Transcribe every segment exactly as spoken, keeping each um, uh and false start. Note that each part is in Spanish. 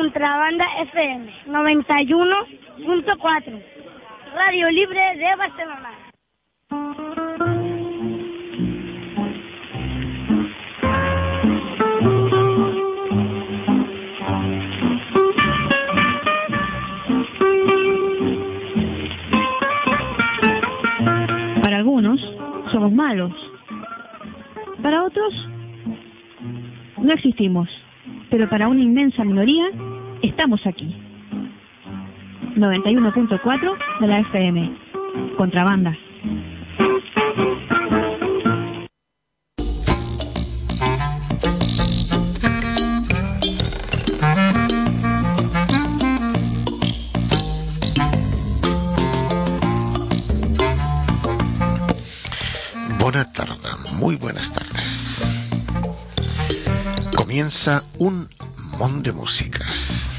Contrabanda F M noventa y uno punto cuatro, Radio Libre de Barcelona. Para algunos somos malos, para otros no existimos, pero para una inmensa minoría estamos aquí. noventa y uno punto cuatro de la F M, Contrabanda. Buenas tardes, muy buenas tardes. Comienza un mon de músicas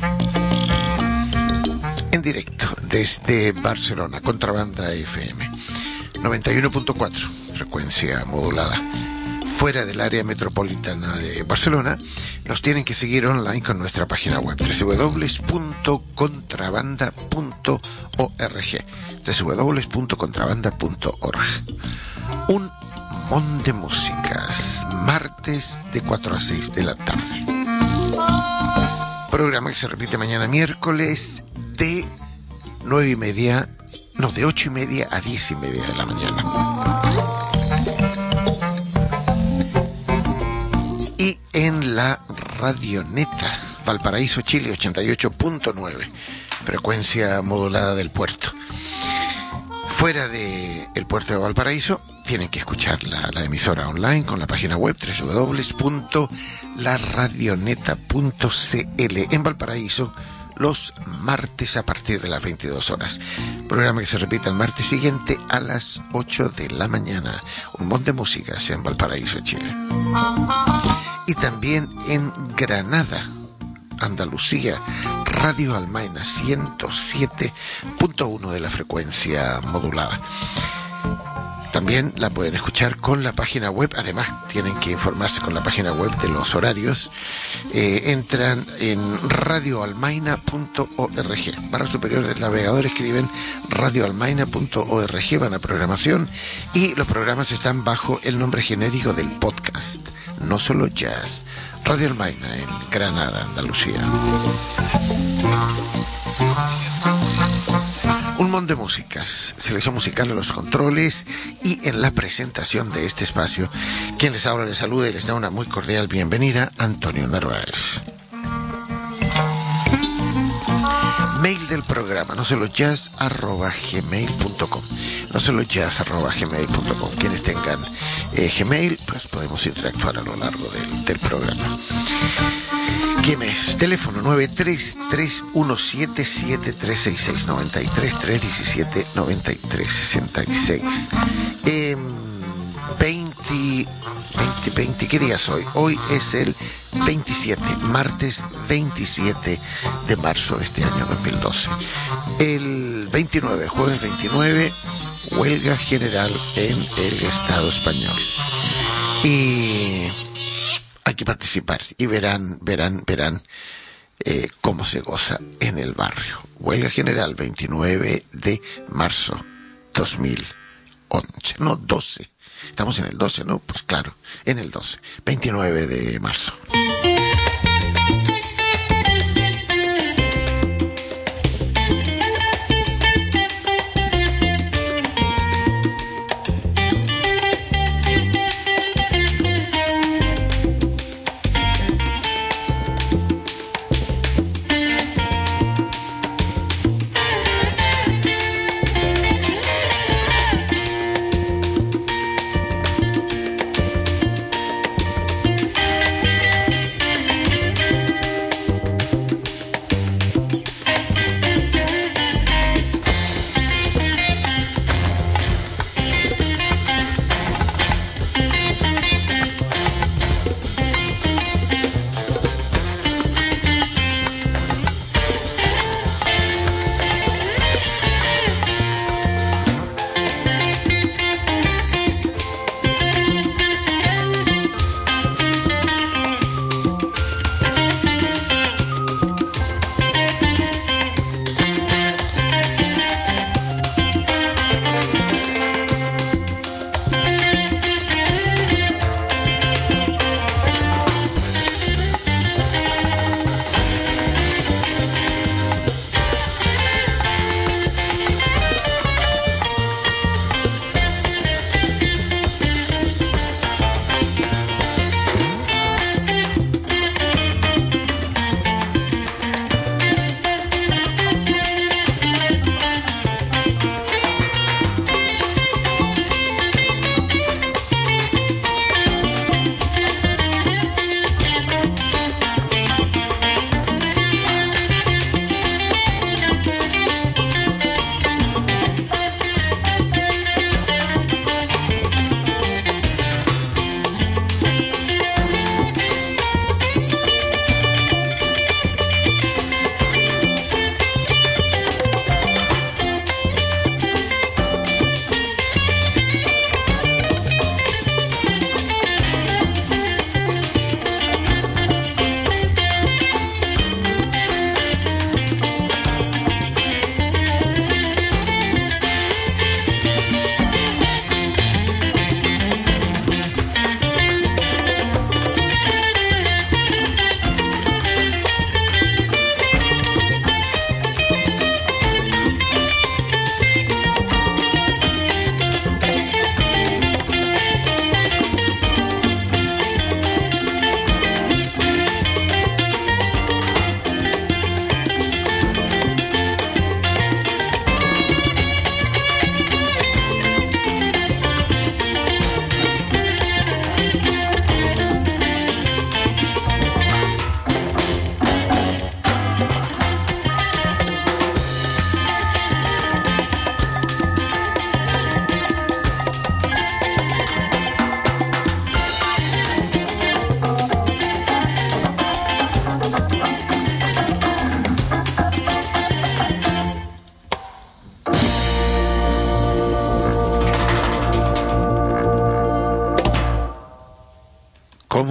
en directo desde Barcelona, Contrabanda F M noventa y uno punto cuatro, frecuencia modulada. Fuera del área metropolitana de Barcelona, nos tienen que seguir online con nuestra página web doble u doble u doble u punto contrabanda punto org, doble u doble u doble u punto contrabanda punto org. Un mon de músicas, martes de cuatro a seis de la tarde. Programa que se repite mañana miércoles de nueve y media, no, de ocho y media a diez y media de la mañana. Y en la Radioneta, Valparaíso, Chile, ochenta y ocho punto nueve, frecuencia modulada del puerto. Fuera del puerto de Valparaíso, tienen que escuchar la, la emisora online con la página web doble u doble u doble u punto la radioneta punto c l. En Valparaíso, los martes a partir de las veintidós horas. Programa que se repite el martes siguiente a las ocho de la mañana. Un montón de músicas en Valparaíso, Chile. Y también en Granada, Andalucía, Radio Almaina ciento siete punto uno de la frecuencia modulada. También la pueden escuchar con la página web. Además, tienen que informarse con la página web de los horarios. Eh, entran en radio almaina punto org. Barra superior del navegador escriben radio almaina punto org, van a programación, y los programas están bajo el nombre genérico del podcast, No Solo Jazz. Radio Almaina en Granada, Andalucía. Un montón de músicas, selección musical en los controles y en la presentación de este espacio. Quien les habla, les saluda y les da una muy cordial bienvenida, Antonio Narváez. Mail del programa, no solo jazz arroba gmail punto com, no solo jazz arroba gmail punto com. Quienes tengan eh, Gmail, pues podemos interactuar a lo largo del, del programa. ¿Quién es? Teléfono nueve tres tres uno siete siete tres seis seis, noventa y tres tres diecisiete noventa y tres sesenta y seis. Eh, veinte, veinte, veinte, ¿qué día es hoy? Hoy es el veintisiete, martes veintisiete de marzo de este año dos mil doce. El veintinueve, jueves veintinueve, huelga general en el Estado español. Y hay que participar y verán, verán, verán eh, cómo se goza en el barrio. Huelga general veintinueve de marzo dos mil once, no doce. Estamos en el doce, ¿no? Pues claro, en el doce, veintinueve de marzo.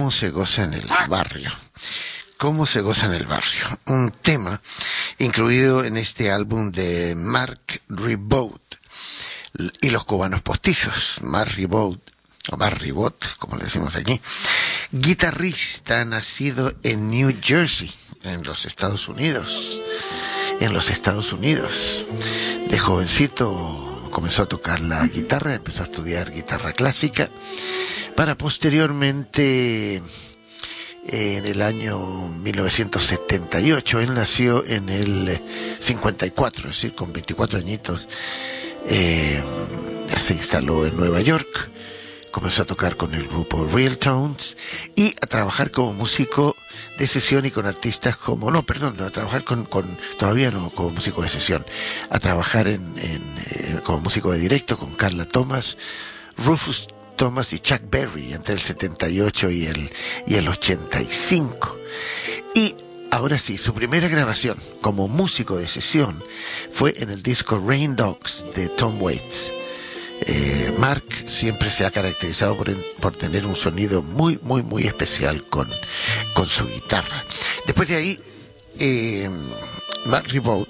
¿Cómo se goza en el barrio? ¿Cómo se goza en el barrio? Un tema incluido en este álbum de Mark Ribot y los cubanos postizos. Mark Ribot, o Mark Ribot, como le decimos aquí, guitarrista nacido en New Jersey, en los Estados Unidos. En los Estados Unidos. De jovencito comenzó a tocar la guitarra, empezó a estudiar guitarra clásica, para posteriormente, en el año mil novecientos setenta y ocho, él nació en el cincuenta y cuatro, es decir, con veinticuatro añitos, eh, se instaló en Nueva York, comenzó a tocar con el grupo Real Tones y a trabajar como músico de sesión y con artistas como, no, perdón, a trabajar con, con todavía no como músico de sesión, a trabajar en, en eh, como músico de directo con Carla Thomas, Rufus Thomas y Chuck Berry entre el setenta y ocho y el, y el ochenta y cinco. Y ahora sí, su primera grabación como músico de sesión fue en el disco Rain Dogs de Tom Waits. Eh, Mark siempre se ha caracterizado por, por tener un sonido muy, muy, muy especial con, con su guitarra. Después de ahí, eh, Mark Ribot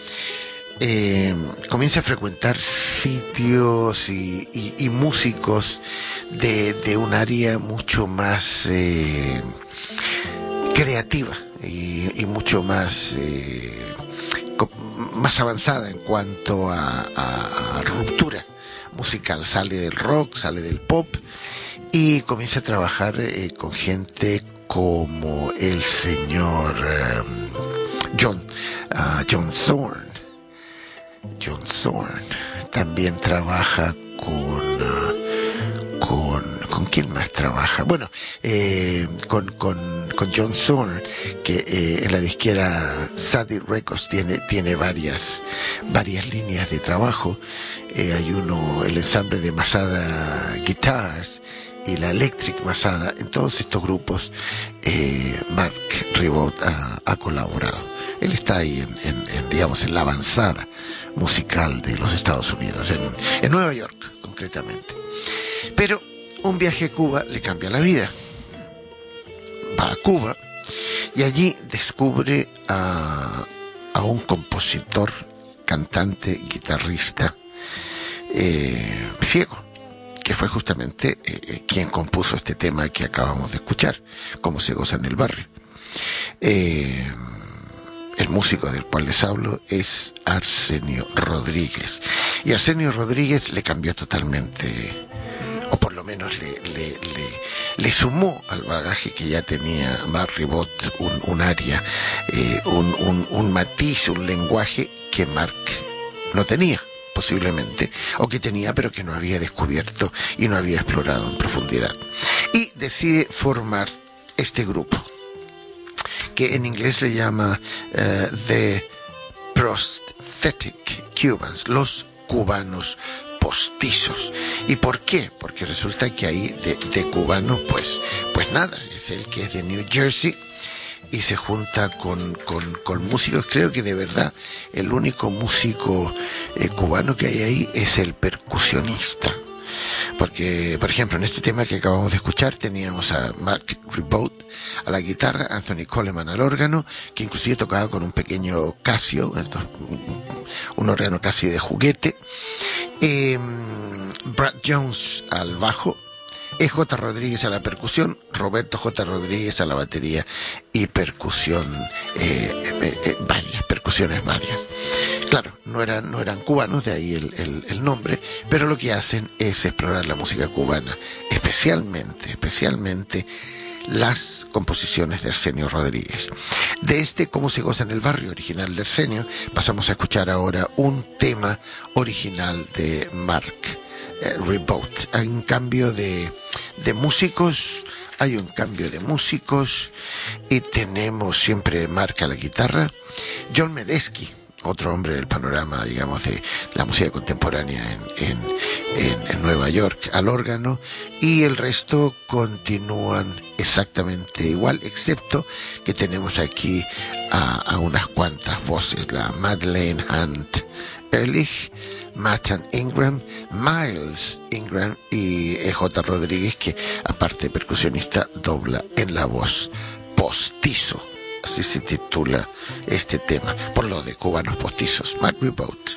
eh, comienza a frecuentar sitios y, y, y músicos de, de un área mucho más eh, creativa y, y mucho más eh, más avanzada en cuanto a, a, a ruptura musical. Sale del rock, sale del pop y comienza a trabajar eh, con gente como el señor eh, John uh, John Zorn. John Zorn también trabaja con uh, con con quién más trabaja, bueno, eh, con con con John Zorn, que eh, en la disquera Sadie Records tiene tiene varias varias líneas de trabajo. Eh, hay uno, el ensamble de Masada Guitars y la Electric Masada. En todos estos grupos eh, Mark Ribot ha, ha colaborado. Él está ahí en, en, en, digamos, en la avanzada musical de los Estados Unidos, en, en Nueva York, concretamente. Pero un viaje a Cuba le cambia la vida. Va a Cuba y allí descubre a, a un compositor, cantante, guitarrista, eh, ciego, que fue justamente eh, quien compuso este tema que acabamos de escuchar, Cómo se goza en el barrio. Eh, el músico del cual les hablo es Arsenio Rodríguez. Y Arsenio Rodríguez le cambió totalmente, o por lo menos le, le, le, le sumó al bagaje que ya tenía Mark Ribot un, un área, eh, un, un, un matiz, un lenguaje que Mark no tenía, posiblemente, o que tenía pero que no había descubierto y no había explorado en profundidad. Y decide formar este grupo, que en inglés le llama uh, The Prosthetic Cubans, los cubanos postizos. ¿Y por qué? Porque resulta que ahí de, de cubano, pues, pues nada, es el que es de New Jersey y se junta con, con, con músicos. Creo que de verdad el único músico eh, cubano que hay ahí es el percusionista. Porque, por ejemplo, en este tema que acabamos de escuchar teníamos a Mark Ribot a la guitarra, Anthony Coleman al órgano, que inclusive tocaba con un pequeño Casio, un órgano casi de juguete, eh, Brad Jones al bajo, E J Rodríguez a la percusión, Roberto J Rodríguez a la batería y percusión, eh, eh, eh, varias, percusiones varias. Claro, no eran, no eran cubanos, de ahí el, el, el nombre, pero lo que hacen es explorar la música cubana, especialmente, especialmente las composiciones de Arsenio Rodríguez. De este Cómo se goza en el barrio, original de Arsenio, pasamos a escuchar ahora un tema original de Mark eh, Ribot. Hay un cambio de, de músicos, hay un cambio de músicos y tenemos siempre Mark a la guitarra, John Medeski otro hombre del panorama, digamos, de la música contemporánea en, en, en, en Nueva York, al órgano, y el resto continúan exactamente igual, excepto que tenemos aquí a, a unas cuantas voces, la Madeleine Hunt Ehrlich, Mathan Ingram, Miles Ingram y E J Rodríguez, que aparte de percusionista dobla en la voz postizo. Así se titula este tema, por lo de cubanos postizos. Matt Reboat.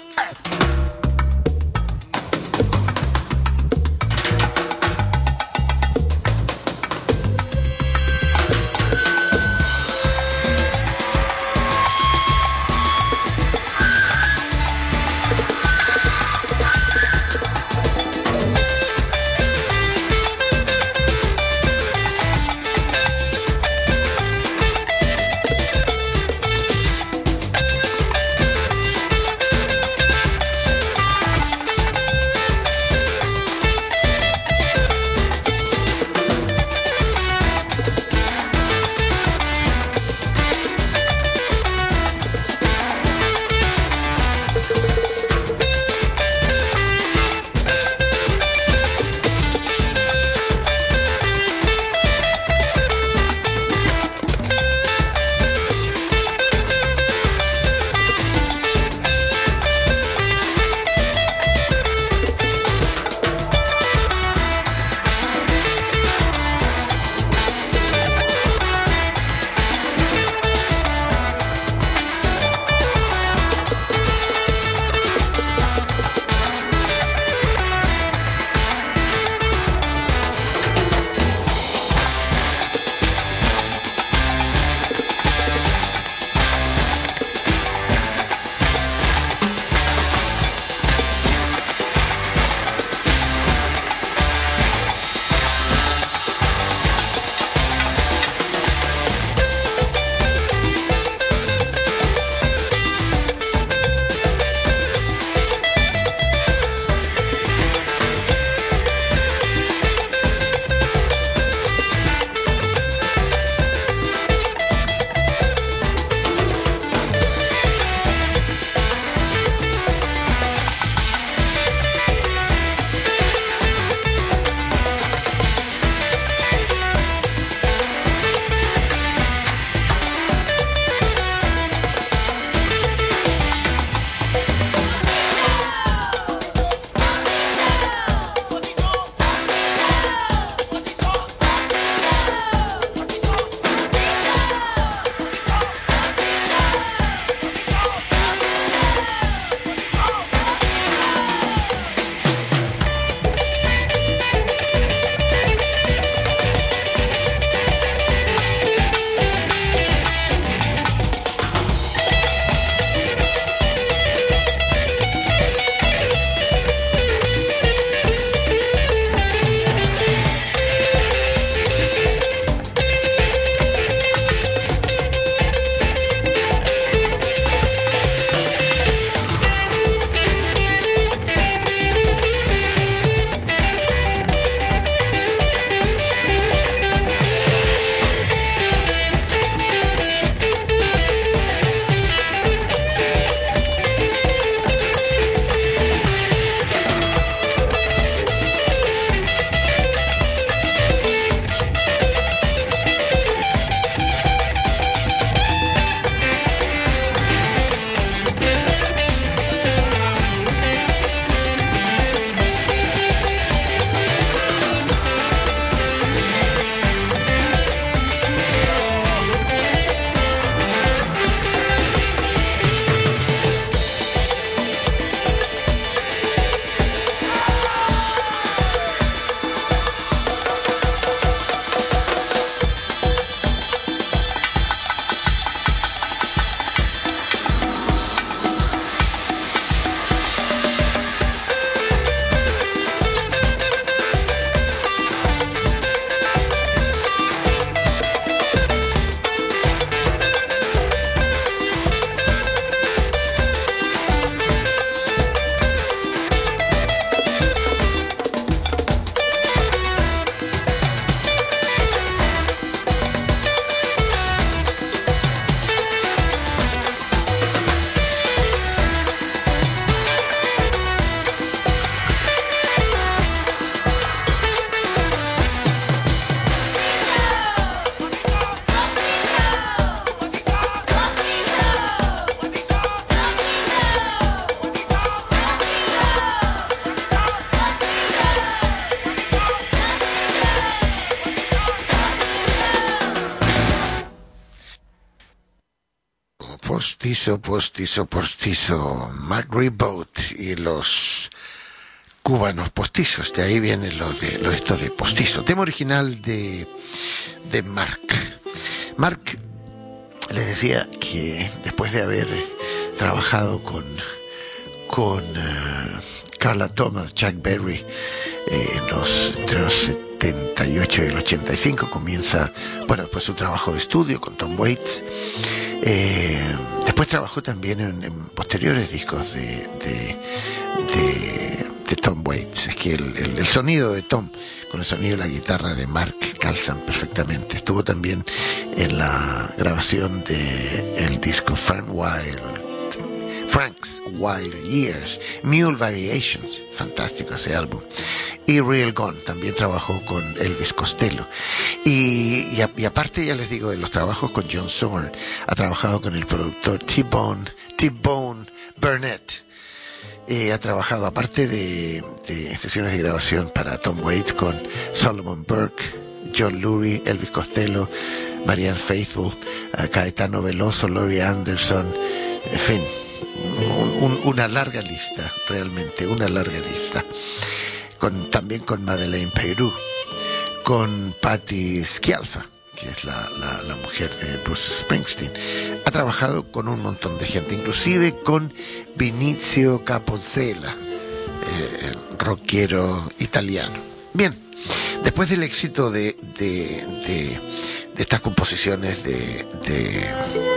postizo, postizo, postizo, Mark Ribot y los cubanos postizos, de ahí viene lo de lo esto de postizo. Tema original de, de Mark. Mark les decía que después de haber trabajado con con uh, Carla Thomas, Chuck Berry, eh, en los, entre los setenta y ocho y el ochenta y cinco comienza, bueno, después su trabajo de estudio con Tom Waits. Eh, después trabajó también en, en posteriores discos de, de, de, de Tom Waits. Es que el, el, el sonido de Tom con el sonido de la guitarra de Mark calzan perfectamente. Estuvo también en la grabación de el disco Frank Wild, Frank's Wild Years, Mule Variations, fantástico ese álbum, y Real Gone. También trabajó con Elvis Costello. Y, y, a, y aparte, ya les digo, de los trabajos con John Zorn, ha trabajado con el productor T-Bone, T-Bone Burnett. Eh, ha trabajado, aparte de, de sesiones de grabación para Tom Waits, con Solomon Burke, John Lurie, Elvis Costello, Marianne Faithfull, uh, Caetano Veloso, Laurie Anderson, en fin, un, un, una larga lista, realmente, una larga lista. Con, también con Madeleine Peyrou, con Patti Scialfa, que es la, la, la mujer de Bruce Springsteen. Ha trabajado con un montón de gente, inclusive con Vinicio Capozella, eh, rockero italiano. Bien, después del éxito de, de, de, de estas composiciones de, de,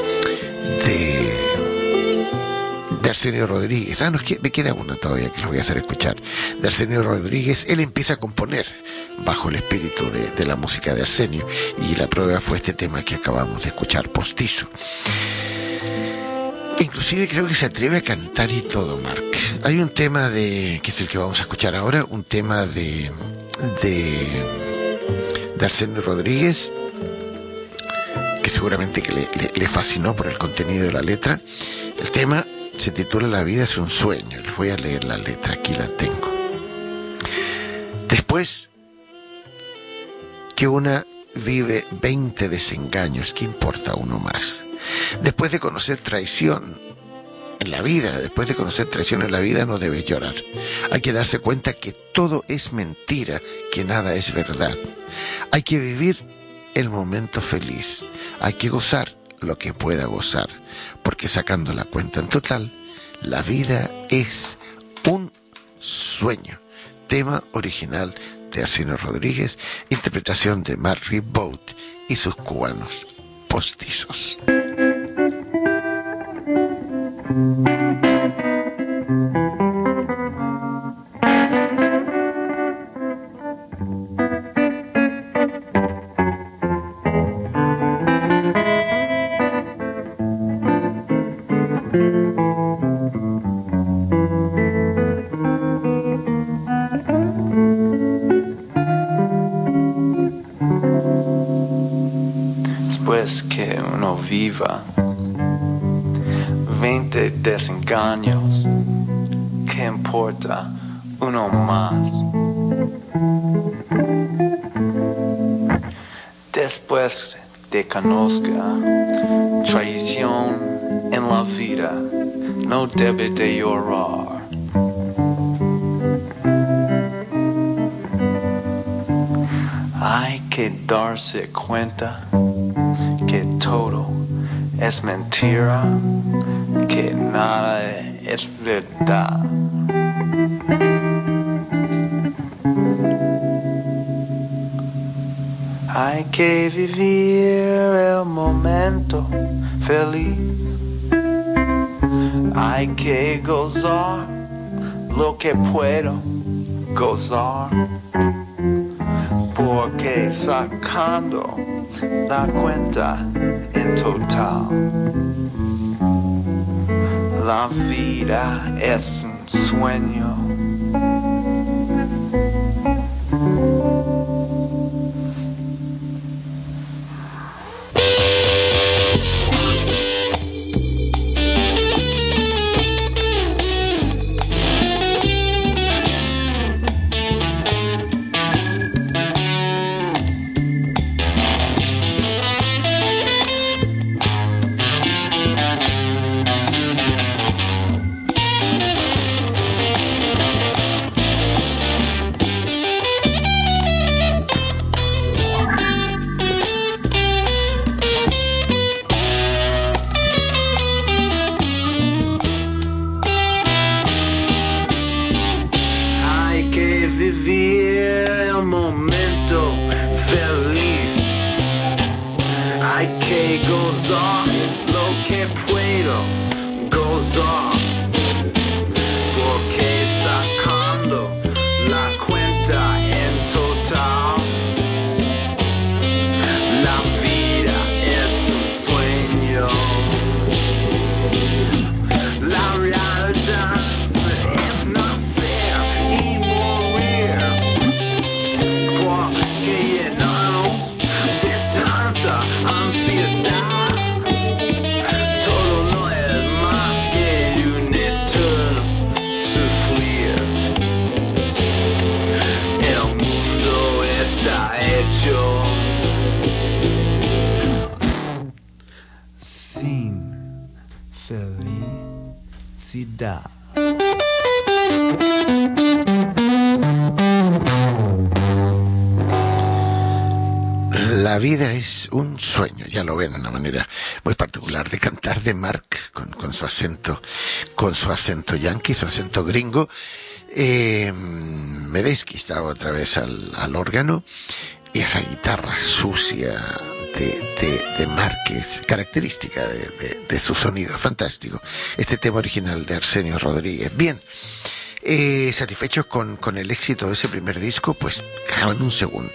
de de Arsenio Rodríguez, ah, no, me queda una todavía que los voy a hacer escuchar, de Arsenio Rodríguez, él empieza a componer bajo el espíritu de, de la música de Arsenio, y la prueba fue este tema que acabamos de escuchar, Postizo. Inclusive creo que se atreve a cantar y todo, Mark. Hay un tema de, que es el que vamos a escuchar ahora, un tema de de, de Arsenio Rodríguez, que seguramente que le, le, le fascinó por el contenido de la letra. El tema se titula La vida es un sueño. Les voy a leer la letra, aquí la tengo. Después que una vive veinte desengaños, ¿qué importa uno más? Después de conocer traición en la vida, después de conocer traición en la vida, no debes llorar. Hay que darse cuenta que todo es mentira, que nada es verdad. Hay que vivir el momento feliz. Hay que gozar lo que pueda gozar, porque sacando la cuenta en total, la vida es un sueño. Tema original de Arsenio Rodríguez, interpretación de Mark Ribot y sus cubanos postizos. Después que uno viva veinte desengaños, ¿qué importa uno más? Después de conozca traición en la vida, no debe de llorar. Hay que darse cuenta que todo es mentira, que nada es verdad. Hay que vivir el momento feliz. Hay que gozar lo que puedo gozar, porque sacando la cuenta en total, la vida es un sueño. cable goes off, porque sacando la cuenta en total, la vida es un sueño. La realidad es nacer y morir, porque llenarnos de tanta ansiedad, todo no es más que un eterno sufrir. El mundo está hecho sin felicidad. La vida es un sueño, ya lo ven, una manera muy particular de cantar de Mark, con, con su acento, con su acento yankee, su acento gringo. Eh, Medeski estaba otra vez al, al órgano, y esa guitarra sucia de, de, de Mark es característica de, de, de su sonido, fantástico. Este tema original de Arsenio Rodríguez. Bien, eh, satisfechos con, con el éxito de ese primer disco, pues graban un segundo.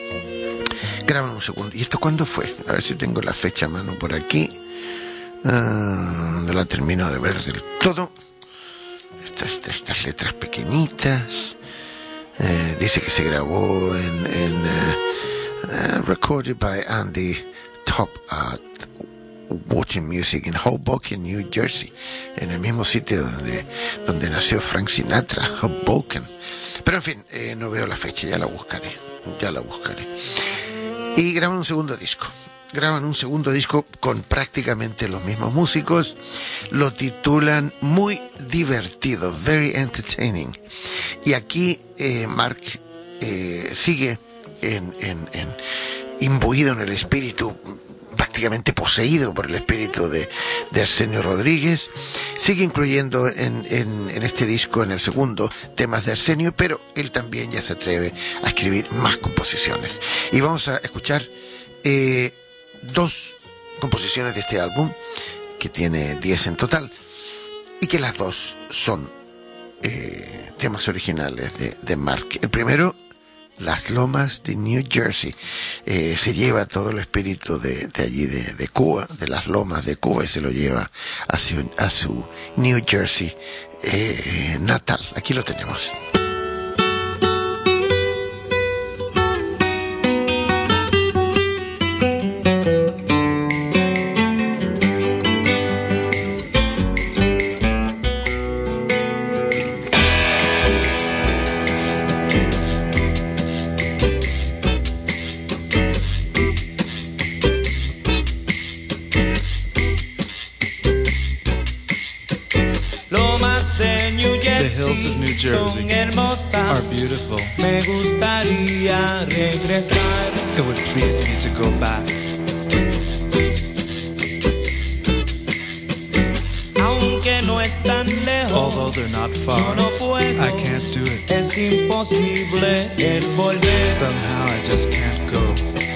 Graban un segundo. ¿Y esto cuándo fue? A ver si tengo la fecha a mano por aquí. Uh, no la termino de ver del todo. Estas, estas letras pequeñitas. Eh, dice que se grabó en, en uh, uh, recorded by Andy Top at Watching Music in Hoboken, New Jersey, en el mismo sitio donde, donde nació Frank Sinatra, Hoboken. Pero en fin, eh, no veo la fecha, ya la buscaré, ya la buscaré. Y graban un segundo disco. Graban un segundo disco con prácticamente los mismos músicos. Lo titulan Muy Divertido, Very Entertaining. Y aquí eh, Mark eh, sigue en, en, en, imbuido en el espíritu, prácticamente poseído por el espíritu de, de Arsenio Rodríguez. Sigue incluyendo en, en, en este disco, en el segundo, temas de Arsenio, pero él también ya se atreve a escribir más composiciones. Y vamos a escuchar eh, dos composiciones de este álbum, que tiene diez en total, y que las dos son eh, temas originales de, de Mark. El primero, Las Lomas de New Jersey. Eh, se lleva todo el espíritu de, de allí, de, de Cuba, de las lomas de Cuba, y se lo lleva a su, a su New Jersey eh, natal. Aquí lo tenemos. Jersey are beautiful. Me gustaría regresar. It would please me to go back. Aunque no están lejos, although they're not far, yo no puedo, I can't do it. Es imposible el volver. Somehow I just can't go.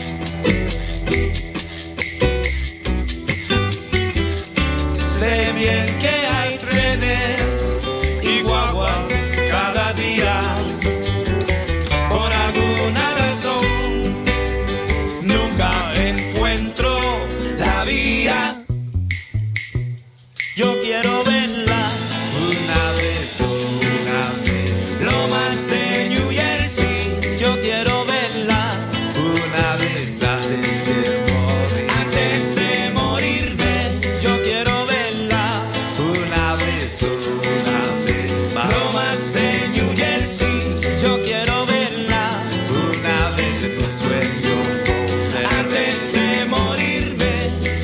Sé bien que hay trenes y guaguas cada día, por alguna razón nunca encuentro la vía. Yo quiero verla una vez, una vez, lo más de New Jersey. Yo quiero verla una vez antes de morir. Antes de morirme, yo quiero verla una vez, una vez más. Lo más de New Jersey, yo quiero verla una vez en un sueño. Antes de morirme.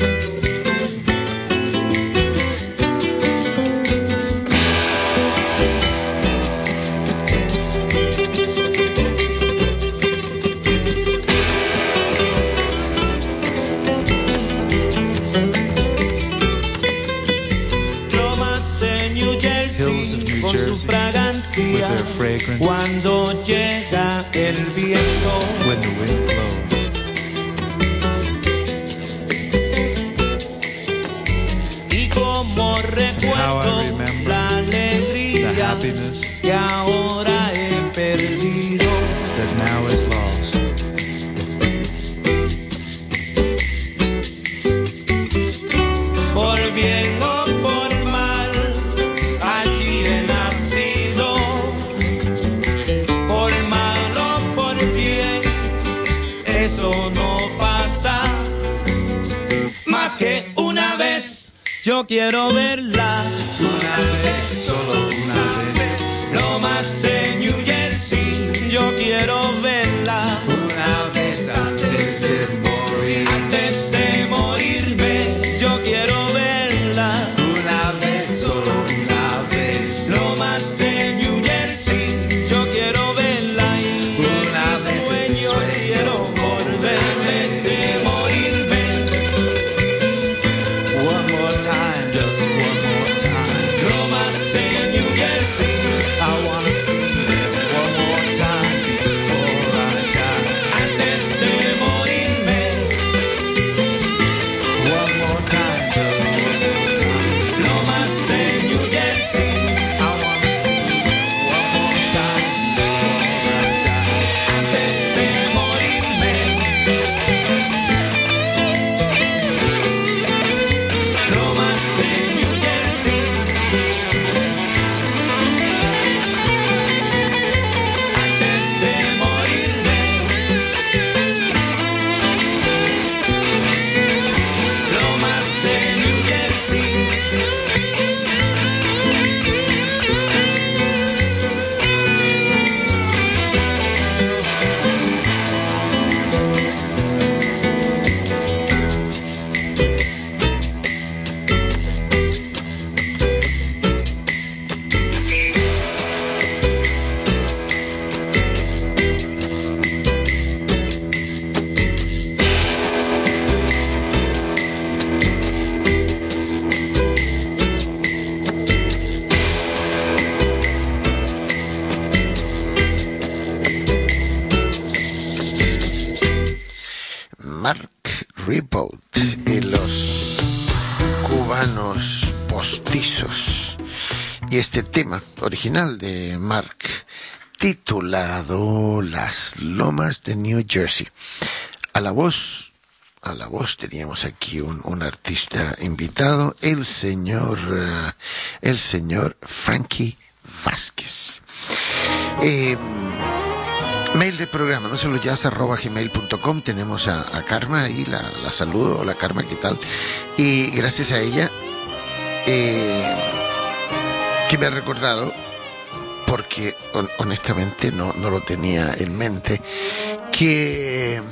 Con su fragancia, cuando llega el viento, when the wind blows, y con como recuerdo la alegría the happiness que ahora he perdido. that now is lost. Por bien o por mal, allí he nacido. Por mal o por bien, eso no pasa. Más que una vez, yo quiero verla. Una vez, solo una vez. Lo más de New Jersey, yo quiero verla. Una vez antes de morir. Antes de morirme, yo quiero verla. Una vez, solo una vez. Lo más de New Jersey, yo quiero verla. Y una vez sueños quiero volver antes de morirme. One more time, just one more time. Lo más de New Jersey, I wanna see them one more time before I die. antes de morirme. One more time, just one more time. Lo más de New Jersey, I wanna see them one more time before I die. antes de morirme. Lo más de New Jersey, antes de morirme. Lo más de New Jersey. Mark Ribot y los cubanos postizos. Y este tema original de Mark, titulado Las Lomas de New Jersey. A la voz, a la voz teníamos aquí un, un artista invitado, el señor, eh, el señor Frankie Vázquez. Eh, Mail del programa, no solo jazz arroba gmail punto com. Tenemos a, a Karma ahí, la, la saludo. Hola Karma, ¿qué tal? Y gracias a ella, eh, que me ha recordado, porque hon, honestamente no, no lo tenía en mente, que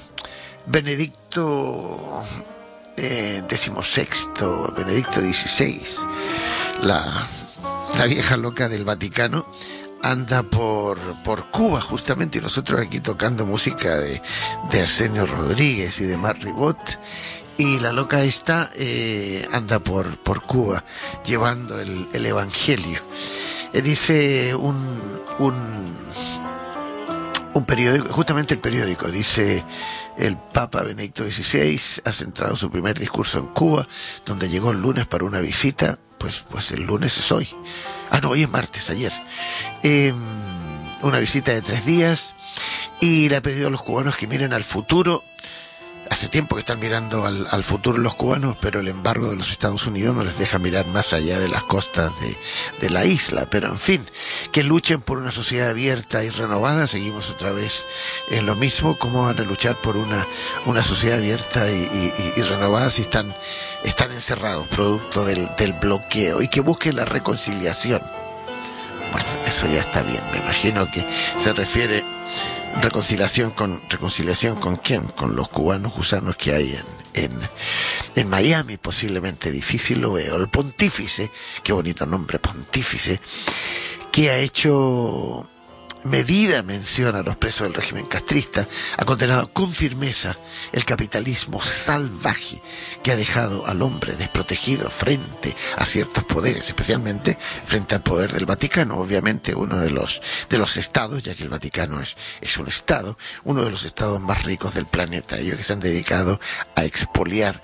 Benedicto eh, decimosexto, Benedicto dieciséis, la, la vieja loca del Vaticano, anda por, por Cuba justamente, y nosotros aquí tocando música de, de Arsenio Rodríguez y de Mark Ribot, y la loca esta eh, anda por, por Cuba llevando el, el evangelio. Eh, dice un, un, un periódico, justamente el periódico, dice: el Papa Benedicto dieciséis ha centrado su primer discurso en Cuba, donde llegó el lunes para una visita. Pues, pues el lunes es hoy. Ah, no, hoy es martes, ayer. Eh, una visita de tres días, y le ha pedido a los cubanos que miren al futuro. Hace tiempo que están mirando al, al futuro los cubanos, pero el embargo de los Estados Unidos no les deja mirar más allá de las costas de, de la isla. Pero en fin, que luchen por una sociedad abierta y renovada. Seguimos otra vez en lo mismo. ¿Cómo van a luchar por una, una sociedad abierta y, y, y renovada si están, están encerrados producto del, del bloqueo? Y que busquen la reconciliación. Bueno, eso ya está bien. Me imagino que se refiere reconciliación con reconciliación con quién, con los cubanos gusanos que hay en, en, en Miami, posiblemente. Difícil lo veo. El pontífice, qué bonito nombre, pontífice, que ha hecho medida mención a los presos del régimen castrista, ha condenado con firmeza el capitalismo salvaje que ha dejado al hombre desprotegido frente a ciertos poderes, especialmente frente al poder del Vaticano, obviamente uno de los de los estados, ya que el Vaticano es, es un estado, uno de los estados más ricos del planeta, ellos que se han dedicado a expoliar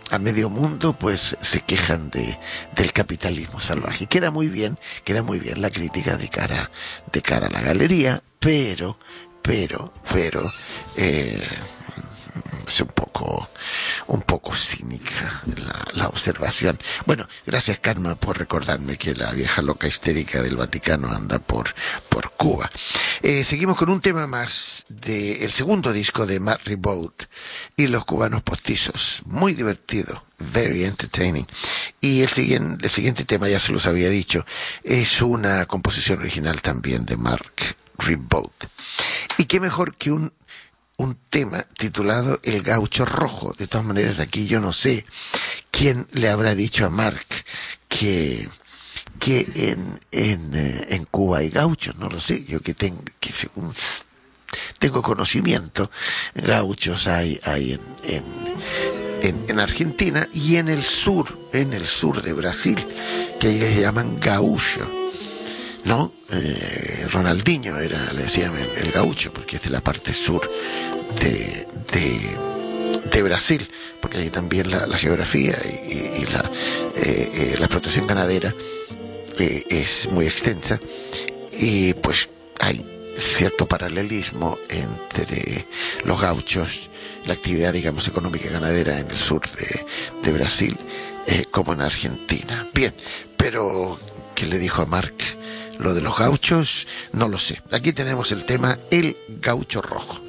a medio mundo, pues se quejan de del capitalismo salvaje. Queda muy bien, queda muy bien la crítica de cara de cara a la galería, pero pero pero eh, es un poco un poco cínica la, la observación. Bueno, gracias Karma por recordarme que la vieja loca histérica del Vaticano anda por por Cuba. Eh, seguimos con un tema más del segundo disco de Matt Ribot y los cubanos postizos. Muy divertido, very entertaining. Y el siguiente, el siguiente tema, ya se los había dicho, es una composición original también de Mark Ribot. Y qué mejor que un un tema titulado El Gaucho Rojo. De todas maneras, aquí yo no sé quién le habrá dicho a Mark que que en en, eh, en Cuba hay gauchos, no lo sé. Yo que tengo que según tengo conocimiento, gauchos hay hay en, en en en Argentina y en el sur, en el sur de Brasil, que ahí les llaman gaúcho. ¿No? Eh, Ronaldinho era, le decían el, el gaucho, porque es de la parte sur de, de, de Brasil, porque ahí también la, la geografía y, y la, eh, eh, la explotación ganadera eh, es muy extensa, y pues hay cierto paralelismo entre los gauchos, la actividad, digamos, económica y ganadera en el sur de, de Brasil, eh, como en Argentina. Bien, pero ¿qué le dijo a Mark? Lo de los gauchos, no lo sé. Aquí tenemos el tema El Gaucho Rojo.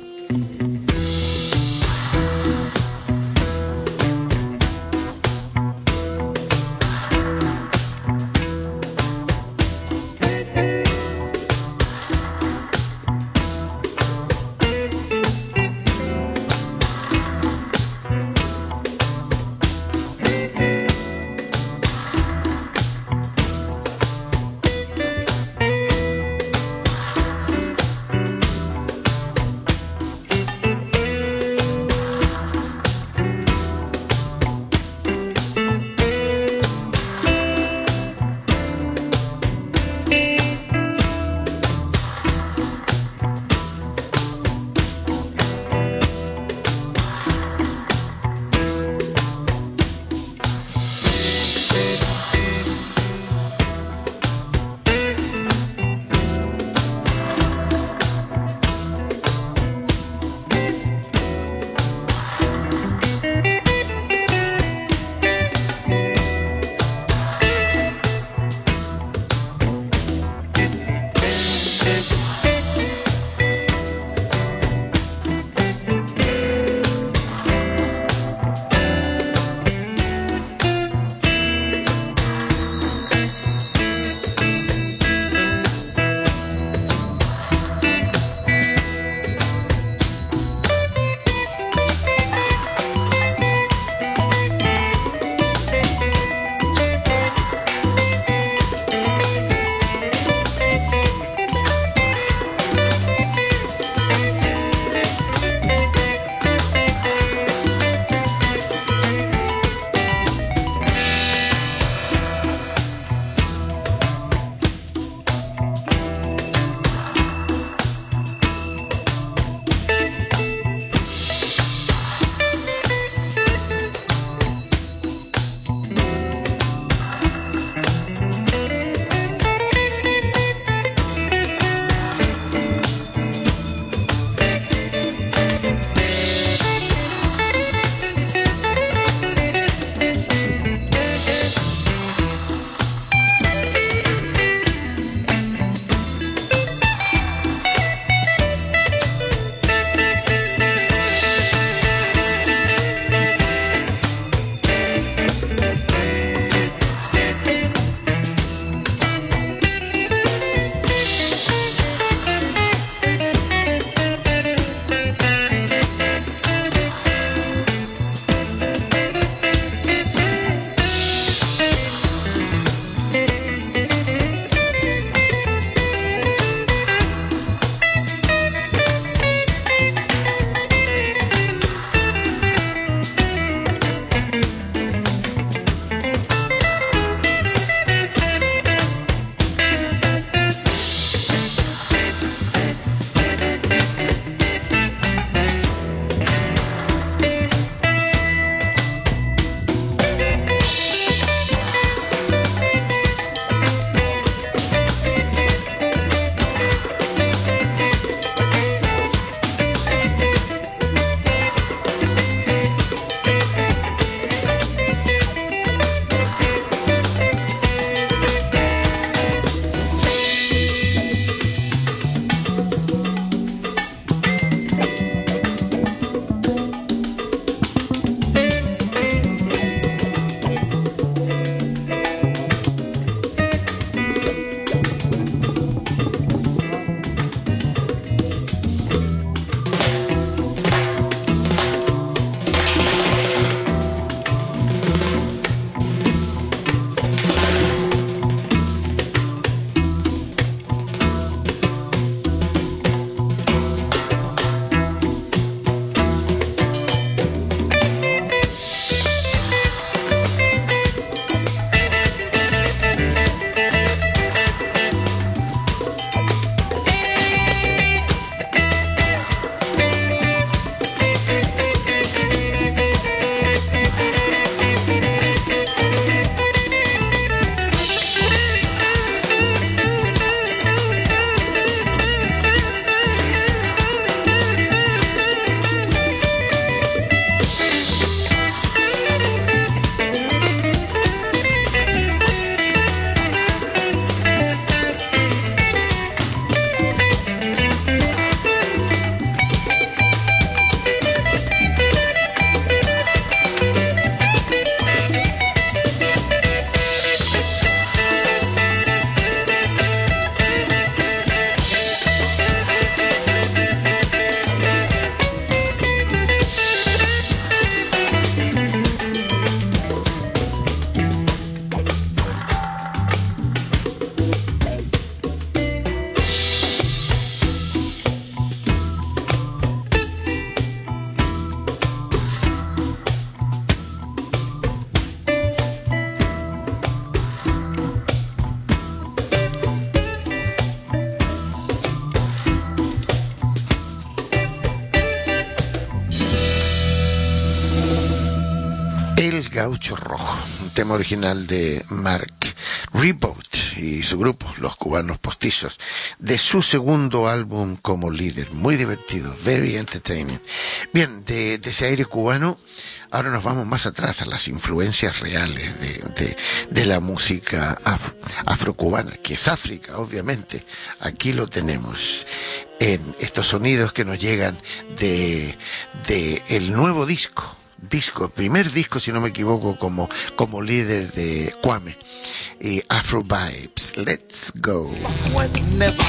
El Gaucho Rojo, un tema original de Mark Ribot y su grupo, Los Cubanos Postizos, de su segundo álbum como líder. Muy divertido, very entertaining. Bien, de, de ese aire cubano, ahora nos vamos más atrás a las influencias reales de, de, de la música af, afrocubana, que es África, obviamente. Aquí lo tenemos en estos sonidos que nos llegan de, de el nuevo disco. Disco, primer disco, si no me equivoco, como, como líder de Kwame, y Afro Vibes. Let's go. Never.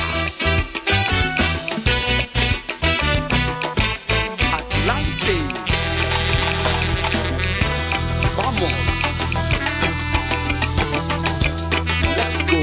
Atlante. Vamos. Let's go.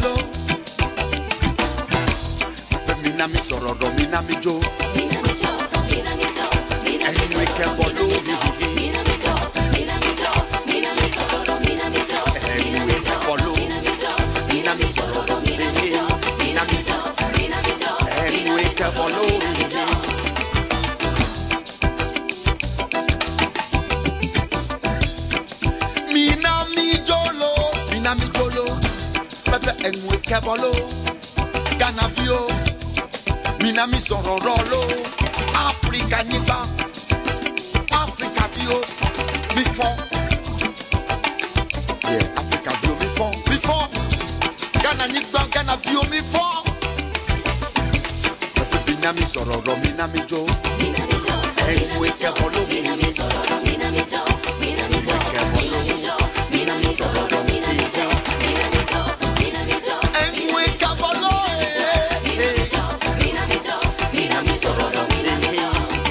Mina mi sororo, mina mi jo. Mina mi jo. enweke bolo enweke bolo minami sororo enweke bolo minami jolo minami jolo pepe enweke bolo ganavio minami sororo Africa niba Africa view before yeah Africa view before before Ghana niba Ghana view before minami sororo minami jo minami jo enweke bolo minami sororo minami jo minami jo minami jo minami sororo minami jo minami jo minami jo enweke bolo minami jo minami jo minami sororo minami jo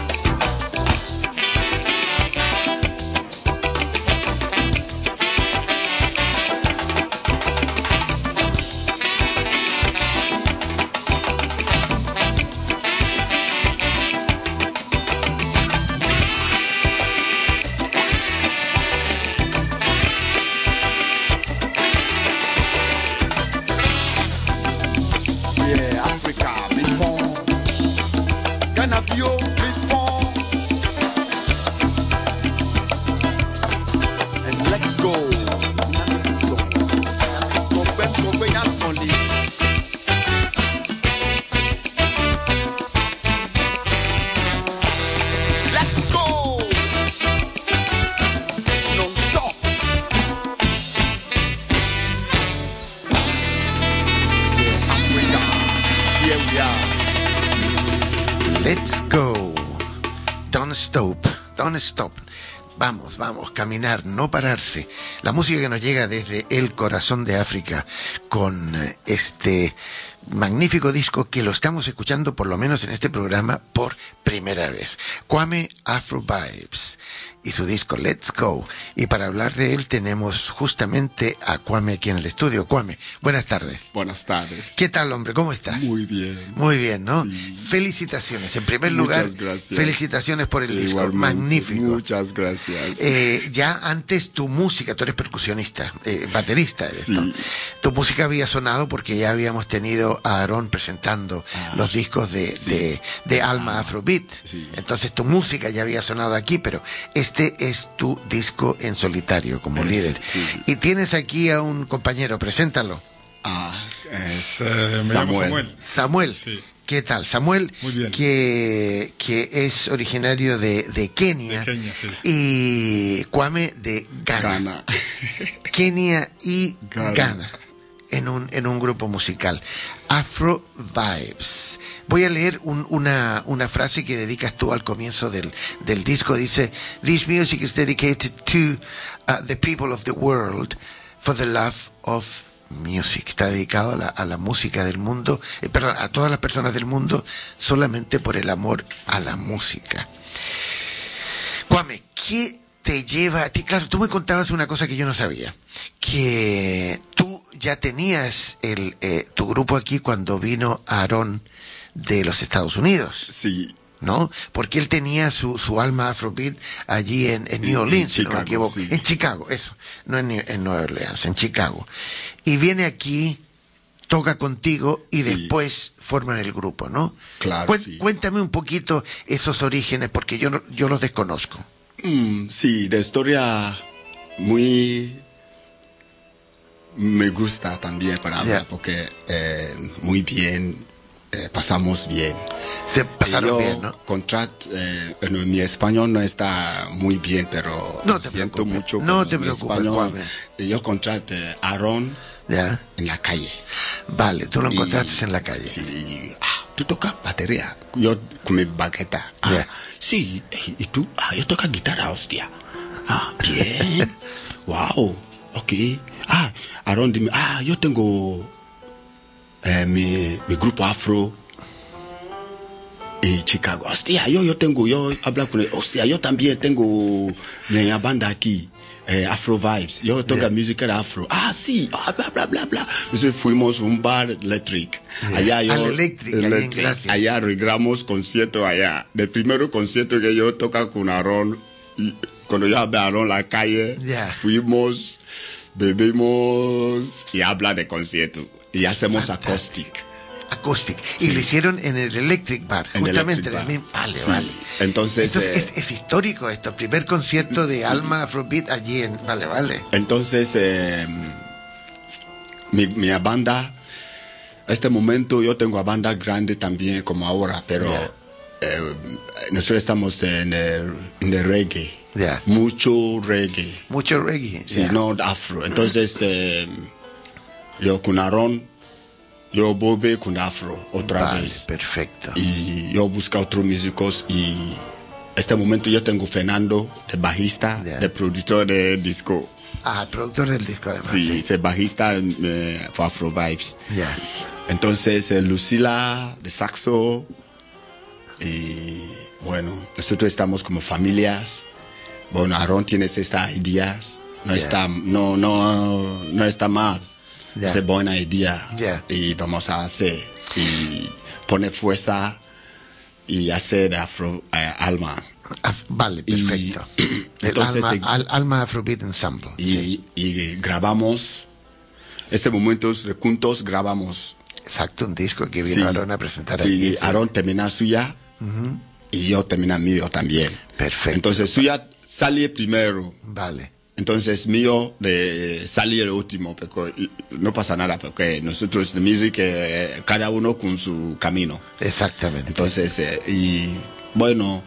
Stop. Vamos, vamos, caminar, no pararse. La música que nos llega desde el corazón de África con este magnífico disco que lo estamos escuchando por lo menos en este programa por primera vez. Kwame Afro Vibes y su disco Let's Go. Y para hablar de él tenemos justamente a Kwame aquí en el estudio. Kwame, buenas tardes. Buenas tardes. ¿Qué tal, hombre? ¿Cómo estás? Muy bien. Muy bien, ¿no? Sí. Felicitaciones. En primer Muchas lugar, gracias. felicitaciones por el disco. Igualmente. Magnífico. Muchas gracias. Eh, ya antes tu música, tú eres percusionista, eh, baterista eres, Sí. ¿no? Tu música había sonado porque ya habíamos tenido a Aarón presentando Ah, los discos de, sí. de, de Alma Afrobeat. Sí. Entonces tu música ya había sonado aquí, pero este es tu disco en solitario como Sí, líder. sí. Y tienes aquí a un compañero, preséntalo. Ah, es Eh, me llamo Samuel. Samuel. Samuel. Sí. ¿Qué tal? Samuel, Muy bien. que, que es originario de, de Kenia, De Kenia, sí. y Kwame de Ghana. Ghana. Kenia y Ghana, Ghana. en un en un grupo musical. Afro Vibes. Voy a leer un, una, una frase que dedicas tú al comienzo del, del disco. Dice, "This music is dedicated to uh, the people of the world for the love of music." Está dedicado a la, a la música del mundo, eh, perdón, a todas las personas del mundo solamente por el amor a la música. Kwame, ¿qué te lleva a ti? Claro, tú me contabas una cosa que yo no sabía, que tú ya tenías el eh, tu grupo aquí cuando vino Aarón de los Estados Unidos, Sí. ¿no? Porque él tenía su, su alma Afrobeat allí en, en New En- Orleans, en si no me Chicago, equivoco. sí. En Chicago, eso. No en, en Nueva Orleans, en Chicago. Y viene aquí, toca contigo y Sí. después forman el grupo, ¿no? Claro, Cuen- sí. Cuéntame un poquito esos orígenes, porque yo, no- yo los desconozco. Mm, sí, de historia muy me gusta también para hablar Ya. porque eh, muy bien eh, pasamos bien. Se pasaron Yo bien, ¿no? contrat, eh, bueno, mi español no está muy bien, pero No te siento preocupes, mucho. no con te mi preocupes, español. Kwame. Y yo contraté a Aaron Ya. en la calle. Vale, tú lo Y- encontraste en la calle. Sí, y, ah, tú tocas batería. Yo con mi baqueta. Ah, Ya. sí, y y tú, ah, yo toco guitarra, hostia. Ah, bien. Wow, ok. Ah, Aaron, dime, ah, yo tengo eh, mi, mi grupo afro en Chicago. Hostia, yo, yo tengo, yo hablo con él. Hostia, yo también tengo mi banda aquí. eh, Afro Vibes. Yo toco Yeah. música de Afro. Ah, sí, ah, bla, bla, bla, bla. Entonces fuimos a un bar Electric. Yeah. Allá yo, Al Electric, allá en Electric. Gracia. Allá arreglamos concierto allá. El primer concierto que yo toca con Aaron, y cuando yo hablé a Aaron en la calle, Yeah. fuimos, bebimos y habla de concierto. Y hacemos Fantástico. acoustic. Acoustic. Y Sí. lo hicieron en el Electric Bar, En justamente Electric en el Bar. mismo. Vale, Sí. vale. Entonces, eh, es, es histórico esto, primer concierto de Sí. Alma Afrobeat allí en. Vale, vale. Entonces, eh, mi, mi banda, a este momento yo tengo a banda grande también como ahora, pero Yeah. eh, nosotros estamos en el, en el reggae, Yeah. mucho reggae, Mucho reggae. sí, Yeah. no afro. Entonces, eh, yo con Aaron, yo volví con afro otra Vale, vez. perfecto. Y yo busco otros músicos y este momento yo tengo Fernando, de bajista, Yeah. de productor de disco. Ah, el productor del disco además. Sí, es bajista eh, for Afro Vibes. Ya. Entonces, eh, Lucila de saxo. Y bueno, nosotros estamos como familias. Bueno, Aaron tiene estas ideas. No Yeah. está, no, no, no está mal. Yeah. Es buena idea. Yeah. Y vamos a hacer. Y poner fuerza y hacer Afro eh, Alma. Ah, vale, Y- perfecto. El entonces Alma, te- Al- Alma Afrobeat Ensemble. Y, y grabamos. Este momento de juntos grabamos. Exacto, un disco que vino Sí. Aaron a presentar Sí, aquí. Sí. Aaron termina suya y yo termina mío también. Perfecto. Entonces suya sale primero. Vale. Entonces mío de sale el último, porque no pasa nada, porque nosotros de música eh, cada uno con su camino. Exactamente. Entonces, eh, y bueno,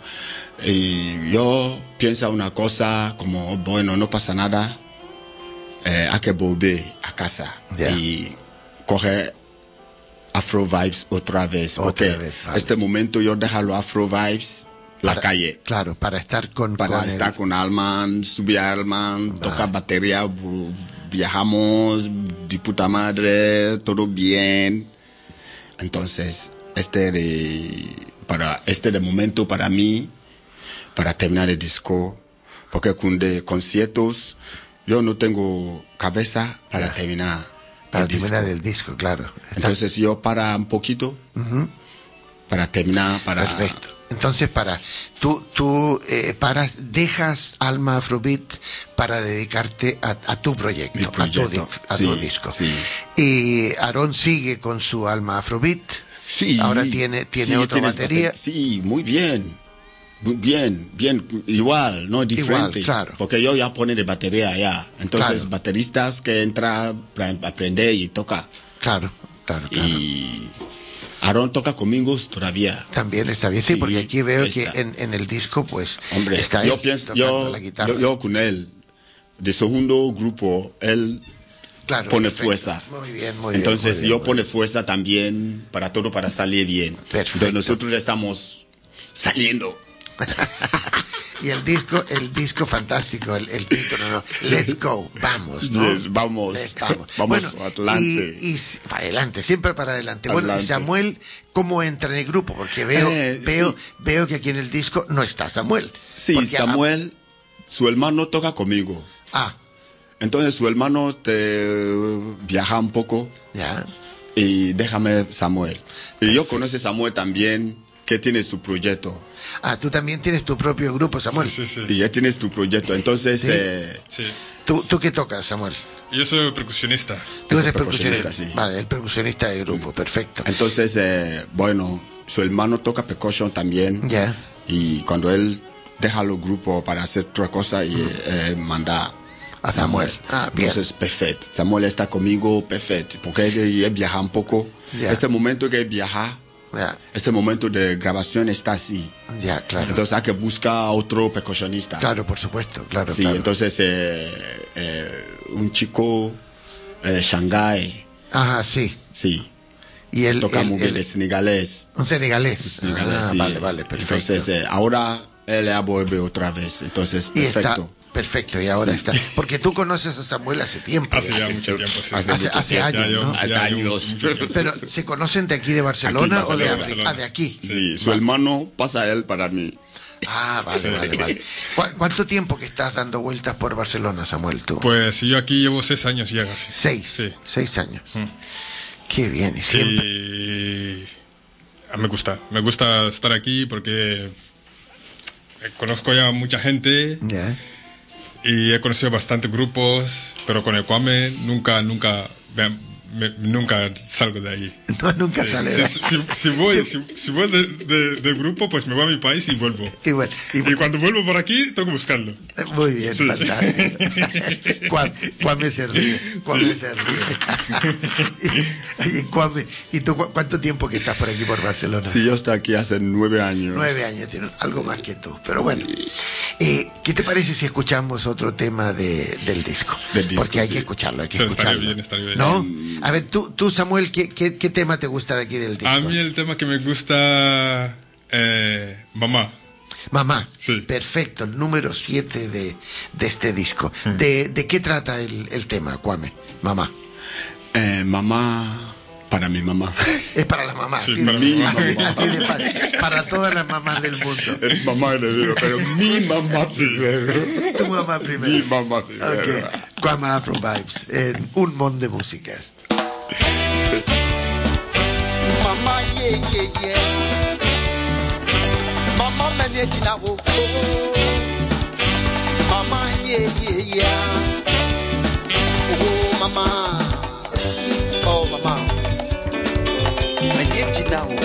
y yo pienso una cosa como, bueno, no pasa nada, eh, hay que volver a casa Ya. y coger Afro Vibes otra vez, Otra porque vez, vale. este momento yo dejo Afro Vibes, la Para- calle. Claro, para estar con. Para con estar el- con Alman, subir a Alman, tocar batería, bu- viajamos de puta madre, todo bien. Entonces, este de, para, este de momento para mí, para terminar el disco, porque con de conciertos, yo no tengo cabeza para terminar Para el terminar disco. el disco, claro. Está- Entonces yo para un poquito, para terminar, para... Perfecto. Entonces, para, tú, tú eh, paras, dejas Alma Afrobeat para dedicarte a, a tu proyecto, Mi a tu, proyecto, di- a sí, tu disco. sí. Y Aaron sigue con su Alma Afrobeat. Sí. Ahora tiene, tiene sí, otra tienes batería. bate- Sí, muy bien. Muy bien, bien, igual, no diferente. claro. Porque yo ya pone de batería allá. Entonces, Claro. bateristas que entran para aprender y toca. Claro, claro, claro. Y Aaron toca conmigo todavía. También está bien, sí, Sí, porque aquí veo está. que en, en el disco, pues, Hombre, está yo él pienso, tocando yo, la guitarra. yo, yo con él, de segundo grupo, él Claro, pone perfecto. fuerza. Muy bien, muy bien. Entonces muy bien, yo muy pone fuerza también para todo, para salir bien. Perfecto. Entonces nosotros estamos saliendo. Y el disco, el disco fantástico, el, el título, ¿no? Let's go, vamos, ¿no? Yes, vamos. Let's- vamos. Vamos Bueno, adelante. Y, y s- para adelante, siempre para adelante. Bueno, y Adelante. Samuel, ¿cómo entra en el grupo? Porque veo, Eh, veo, sí. veo que aquí en el disco no está Samuel. Sí, Porque a- Samuel, su hermano toca conmigo. Ah, Entonces su hermano te viaja un poco ya. y déjame Samuel. Y yo conozco a Samuel también, que tiene su proyecto. Ah, tú también tienes tu propio grupo, Samuel. Sí, sí, sí. Y ya tienes tu proyecto. Entonces, Sí. eh, Sí. ¿Tú, ¿Tú qué tocas, Samuel? Yo soy percusionista. Tú Es eres el percusionista. percusionista, sí. Vale, el percusionista del grupo, perfecto. entonces eh, bueno, su hermano toca percussion también. Ya. Y cuando él deja los grupos para hacer otra cosa y eh, manda A Samuel. Ah, bien. Entonces, perfecto. Samuel está conmigo, perfecto. Porque él, él viaja un poco. Ya. Este momento que él viaja, Ya, este momento de grabación está así. ya, claro. Entonces hay que buscar a otro percusionista. Claro, por supuesto, claro. Sí, claro. entonces eh, eh, un chico, eh, Shanghai, Ajá, sí. sí, Y él, toca él- muy bien, él- es senegalés. un senegalés. Senegalés, Ah, sí. Vale, vale, perfecto. Entonces eh, ahora él ya vuelve otra vez. Entonces, y perfecto. está perfecto, y ahora Sí. está. Porque tú conoces a Samuel hace tiempo. Hace ya hace- mucho tiempo, sí. hace sí. mucho hace Ya años, yo- ¿no? ya Hace yo años. mucho tiempo. Pero ¿se conocen de aquí de Barcelona Aquí o de, en Afri- Barcelona. ah, de aquí? Sí, su hermano pasa a él para mí. Ah, vale, Sí. vale, vale. ¿Cu- ¿Cuánto tiempo que estás dando vueltas por Barcelona, Samuel, tú? Pues yo aquí llevo seis años ya casi. Seis. Sí. Seis años. Mm. Qué bien, y siempre. Y ah, me gusta, me gusta estar aquí porque eh, conozco ya mucha gente Ya. y he conocido bastantes grupos, pero con el Kwame nunca, nunca, me- me- nunca salgo de ahí. No, nunca Sí, sale. sí, de- si, si- si voy, si, si voy de, de- de grupo, pues me voy a mi país y vuelvo. Y bueno, y- Y cuando vuelvo por aquí, tengo que buscarlo. muy bien, Sí. fantástico. Cuam- Cuame se ríe, Cuame Sí. se ríe. y, y, Cuame, ¿y tú cu- cuánto tiempo que estás por aquí, por Barcelona? Sí, yo estoy aquí hace nueve años. Nueve años, tiene algo más que tú. Pero bueno, eh, ¿qué te parece si escuchamos otro tema de, del disco? Del disco, Porque hay sí. que escucharlo, hay que Sí, estaría escucharlo. bien, estaría bien. ¿No? A ver, tú, tú Samuel, ¿qué, qué, qué tema te gusta de aquí del disco? A mí el tema que me gusta, eh, Mamá. Mamá, Sí. perfecto, número siete de, de este disco. ¿De, de qué trata el, el tema, Kwame? Mamá. Eh, mamá, para mi mamá. Es para la mamá. Sí, así, para de- mi mamá. así- así de fácil. Para todas las mamás del mundo. Es mamá heredero, pero mi mamá primero. Tu mamá primero. Mi mamá primero. Ok, Kwame Afro Vibes, en un mon de músicas. Mama, yeah, yeah, yeah. Mama, many a wo. Mama, yeah, yeah, yeah. Oh, mama. Oh, mama. Many a wo.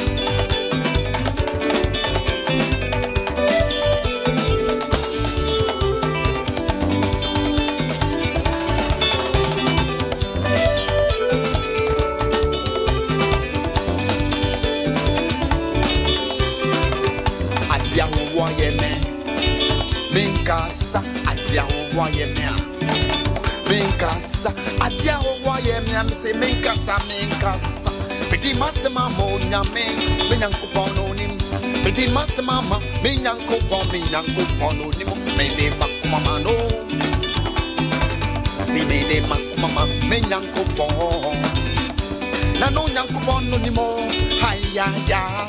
Adia wo ye me. Minkasa adia wo ye me. Minkasa adia wo ye me. Me say minkasa minkasa. Bidi masema mo nyame. Minyanko pono nim. Bidi masema ma. Minyanko pon minyanko pono nim. Me de makuma no. Si me de makuma minyanko pon. Na no nyanko pono nim. Haya ya.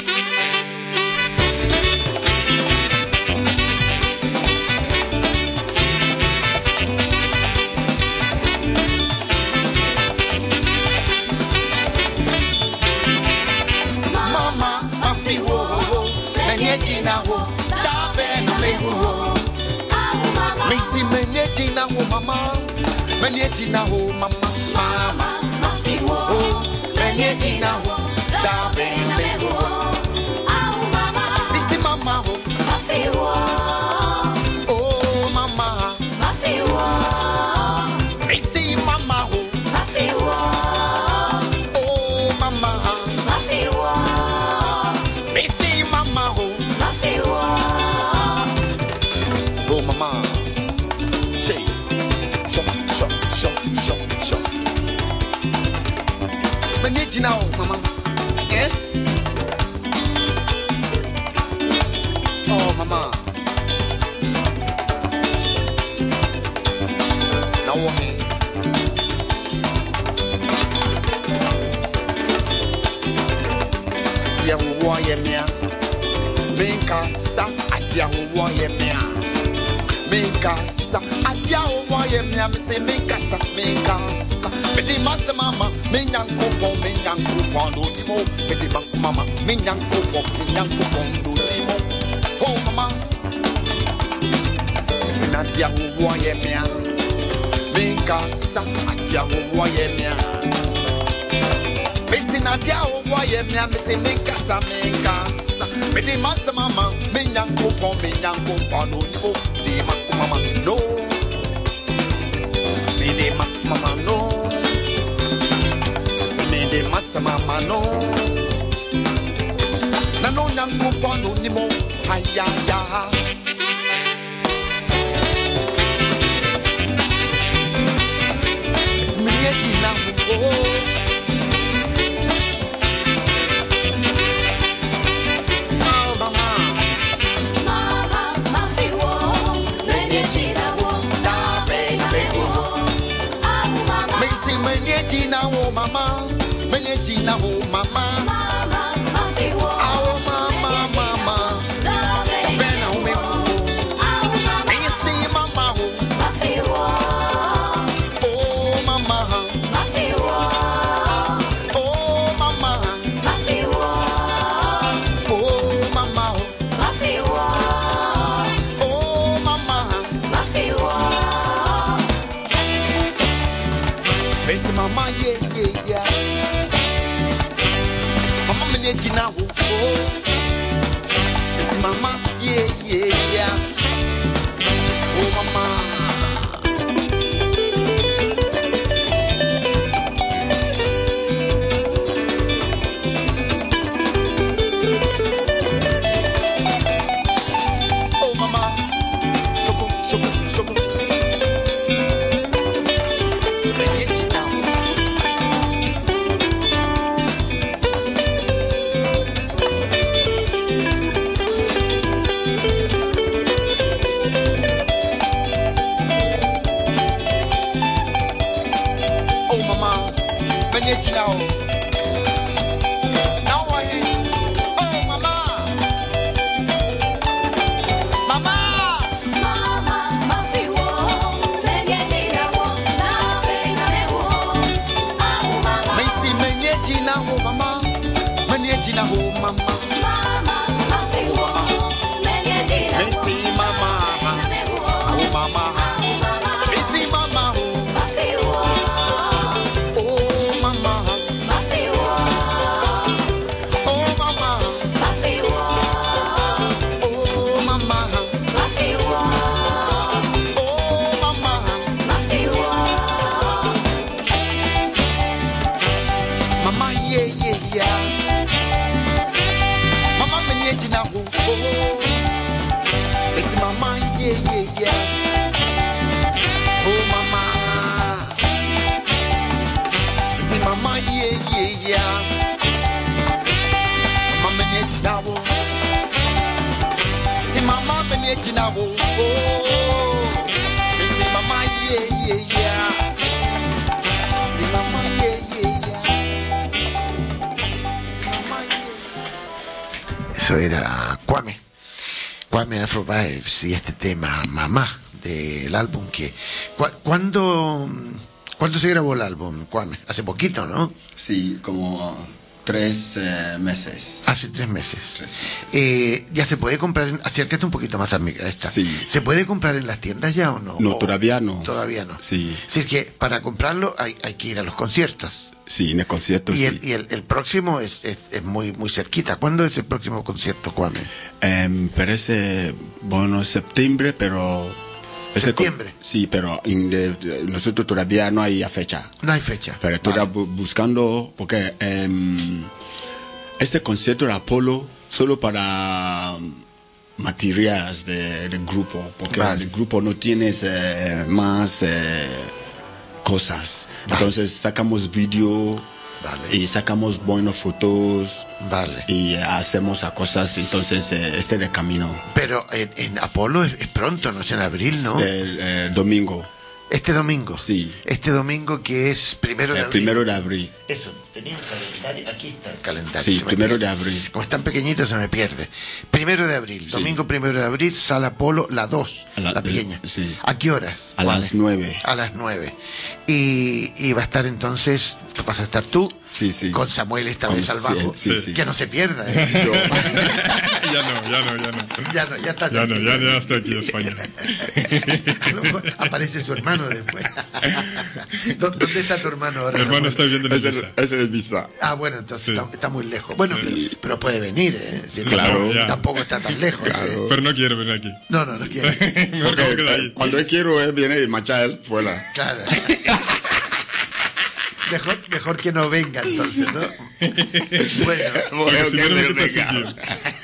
Mama, mafi wo, menye jina wo, dabe na me wo. Missy menye jina wo, mama, menye jina wo, mama, mama, mafi wo, menye jina wo, dabe na me wo. Missy mama wo, oh mama, Missy mama wo, oh mama. Missy mama ho, oh mama, say, shop, shop, shop, shop, shop. Manage now, mama, eh? Oh mama, now what? Adia wo ye mea. Minka sa adia wo ye mea. Minka sa adia wo ye mea. Me say minka sa minka sa. Me di mas mama minyanko pon minyanko pon do di mo. Me di manku mama minyanko pon minyanko pon do di mo. Oh mama. Me say adia wo ye mea. Minka sa adia wo ye mea. Missing a dia o boy me a missing me casa me casa me di massa mama me nyanko pon me nyanko pon no no di makku mama no me di makku mama no se me di massa mama no na no nyanko pon no ni mo haya ya es me ye na oh. Jina wo mama, menye jina wo mama, awo mama mama, bena Best mama yeah yeah yeah. Mama me need you now. Best mama yeah yeah yeah. Oh mama. Oh mama. Soko soko soko. Me need you now. Oh mama, when you now, now I hear. Oh mama, mama, Mama, mafi wo, menye jina wo, na venga me wo. Ah, mama, me see when you now, oh mama, when you now, oh mama, mama, mafi wo, menye jina me wo, see mama, venga me wo. oh mama, Mama, me see mama, oh mafi wo, oh mama, mafi wo, oh mama, mafi wo, oh mama, mafi wo, oh mama, mafi wo. mama yeah yeah yeah, mama when you now, oh, me see mama yeah yeah yeah. Oh mama, see mama yeah yeah yeah. Mama me need you now. See mama me need you now. Oh, see mama yeah yeah yeah. See mama yeah yeah yeah. See mama yeah. Eso era Kwame. Kwame Afro Vibes y este tema Mamá del álbum que... ¿cu- ¿Cuándo, ¿Cuándo se grabó el álbum, Kwame? Hace poquito, ¿no? Sí, como tres eh, meses. Hace tres meses. Tres meses. Eh, ya se puede comprar, en, acércate un poquito más a mi- a esta. Sí. ¿Se puede comprar en las tiendas ya o no? No, O- todavía no. Todavía no. Sí. Es decir, que para comprarlo hay, hay que ir a los conciertos. Sí, en el concierto Y, sí. el, y el, el próximo es, es, es muy muy cerquita. ¿Cuándo es el próximo concierto, Kwame? Em, parece, bueno, septiembre, pero... ese con- ¿Septiembre? Sí, pero en de- de- nosotros todavía no hay fecha. No hay fecha. Pero estoy Vale. bu- buscando, porque em, este concierto de Apolo solo para um, materiales de- del grupo, porque Vale. el grupo no tiene eh, más eh, cosas. Vale. Entonces sacamos vídeo Vale. y sacamos buenas fotos Vale. y hacemos a cosas. Entonces eh, este es el camino. Pero en, en Apolo es, es pronto, no es en abril, ¿no? El, el domingo, Este domingo. Sí. Este domingo que es primero de el abril. primero de abril. Eso, tenía un calendario. Aquí está el calendario. Sí, se me primero pierde. de abril. Como es tan pequeñito se me pierde. Primero de abril, Sí. domingo primero de abril, Sala Polo, la dos, A la, la- pequeña. sí. ¿A qué horas? A Juanes? las nueve. A las nueve. Y, y va a estar entonces, vas a estar tú, Sí, sí. con Samuel esta Con- vez al sí, bajo. sí, sí. Que no se pierda. ¿eh? Ya no, ya no, ya no. ya no, ya estás Ya no, aquí. ya, ya estoy aquí en España. A lo mejor aparece su hermano después. ¿Dó- ¿Dónde está tu hermano ahora? Mi hermano Samuel? está viviendo en Ese Ibiza. es el visa. Ah, bueno, entonces Sí. está, está muy lejos. Bueno, pero, pero puede venir, ¿eh? Sí, Claro, tampoco- ya. Tampoco está tan lejos. ¿eh? Pero no quiero venir aquí. No, no, no quiere. Mejor que me quede ahí. Cuando él quiero, él viene y marcha él fuera. Claro. Mejor, mejor que no venga entonces, ¿no? Bueno, Porque si no, no me quita venga. sitio.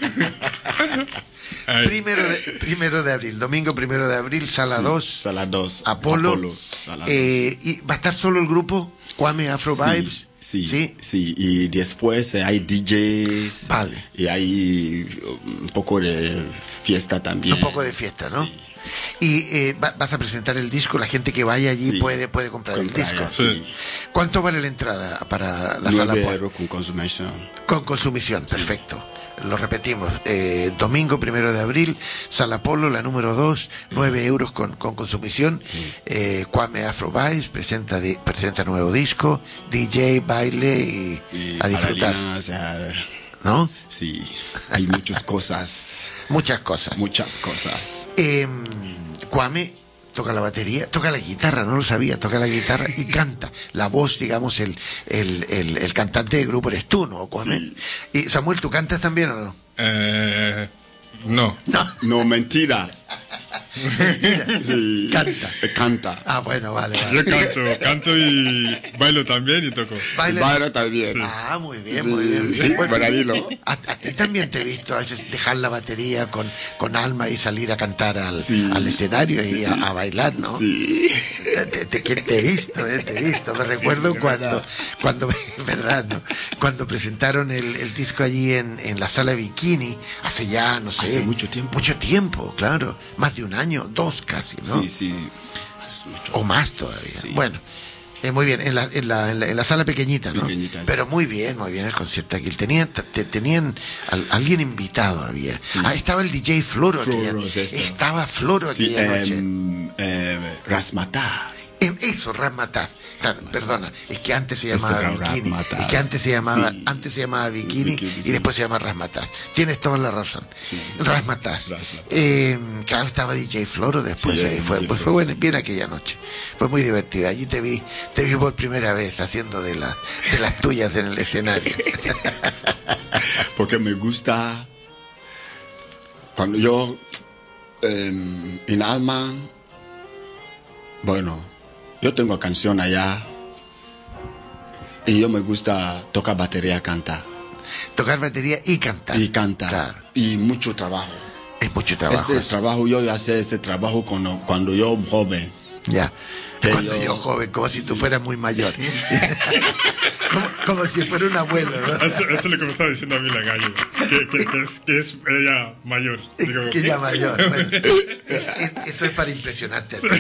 Ay, primero de, primero de abril, domingo primero de abril, sala Sí, dos, Sala dos. Apolo. Apolo, sala eh, ¿Y va a estar solo el grupo? Kwame Afro dos. Vibes. Sí, sí, ¿Sí? sí. Y después eh, hay D Js. Vale. Y hay un poco de fiesta también. Un poco de fiesta, ¿no? Sí. Y eh, va- vas a presentar el disco, la gente que vaya allí Sí. puede, puede comprar Comprar, el disco. sí. ¿Cuánto vale la entrada para la sala Nueve Polo? euros con consumición. Con consumición, perfecto. Lo repetimos, eh, domingo primero de abril, Sala Polo, la número dos, nueve euros con, con consumición. Eh, Kwame Afro Vibes presenta, di- presenta nuevo disco, D J, baile y, Y a disfrutar, Carolina, o sea, ¿no? sí, hay muchas cosas. Muchas cosas. Muchas cosas. Eh, Kwame, toca la batería, toca la guitarra, no lo sabía, toca la guitarra y canta. La voz, digamos, el, el, el, el cantante del grupo eres tú, ¿no? Sí. Y Samuel, ¿tú cantas también o no? Eh, no. No. No, mentira. Mira, Sí. canta. Eh, Canta. Ah, bueno, vale, vale. Yo canto, canto y bailo también y toco. Baila- Baila también. Ah, muy bien, Sí, muy bien. sí, Bueno, para dilo. a, a ti también te he visto a veces dejar la batería con, con alma y salir a cantar al, Sí, al escenario sí. y a, a bailar, ¿no? Sí. Te, te- te- te he visto, eh, te he visto. Me recuerdo es cuando, verdad. cuando, verdad, ¿no? Cuando presentaron el, el disco allí en, en la sala Bikini, hace ya, no sé. Hace mucho tiempo. Mucho tiempo, claro. Más de un año, dos casi, ¿no? Sí, sí. Más, mucho. O más todavía. Sí. Bueno, eh, muy bien, en la, en, la, en, la, en la sala pequeñita, ¿no? Pequeñita, sí. Pero muy bien, muy bien el concierto aquí. Tenían, te- tenían al- alguien invitado había. Sí. Ah, estaba el D J Floro. Floro, aquella- es esto. estaba Floro Sí, aquella noche. em, eh, Rasmataz. En eso, Ramataz. Claro, perdona, es que antes se Este llamaba era Bikini. Ramataz. Es que antes se llamaba, Sí. antes se llamaba Bikini, Bikini, y sí. después se llama Ramataz. Tienes toda la razón. Sí, sí. Ramataz. Ramataz. Eh, claro, estaba D J Floro después. Sí, eh, fue, D J pues fue Floro, bueno, sí. bien aquella noche. Fue muy divertida. Allí te vi, te vi por primera vez haciendo de, la, de las tuyas en el escenario. Porque me gusta cuando yo em, en Alma, bueno, yo tengo canción allá y yo me gusta tocar batería, cantar Tocar batería y cantar. y cantar Claro. y mucho trabajo. Es mucho trabajo. Este eso. trabajo yo hice este trabajo cuando, cuando yo joven. Ya. Que Cuando yo- yo joven, como si tú fueras muy mayor. como, como si fuera un abuelo, ¿no? Eso, eso es lo que me estaba diciendo a mí la gallo. Que, que, que es, que es ella mayor. Digo, Que ya mayor. Bueno, es- es- eso es para impresionarte a ti.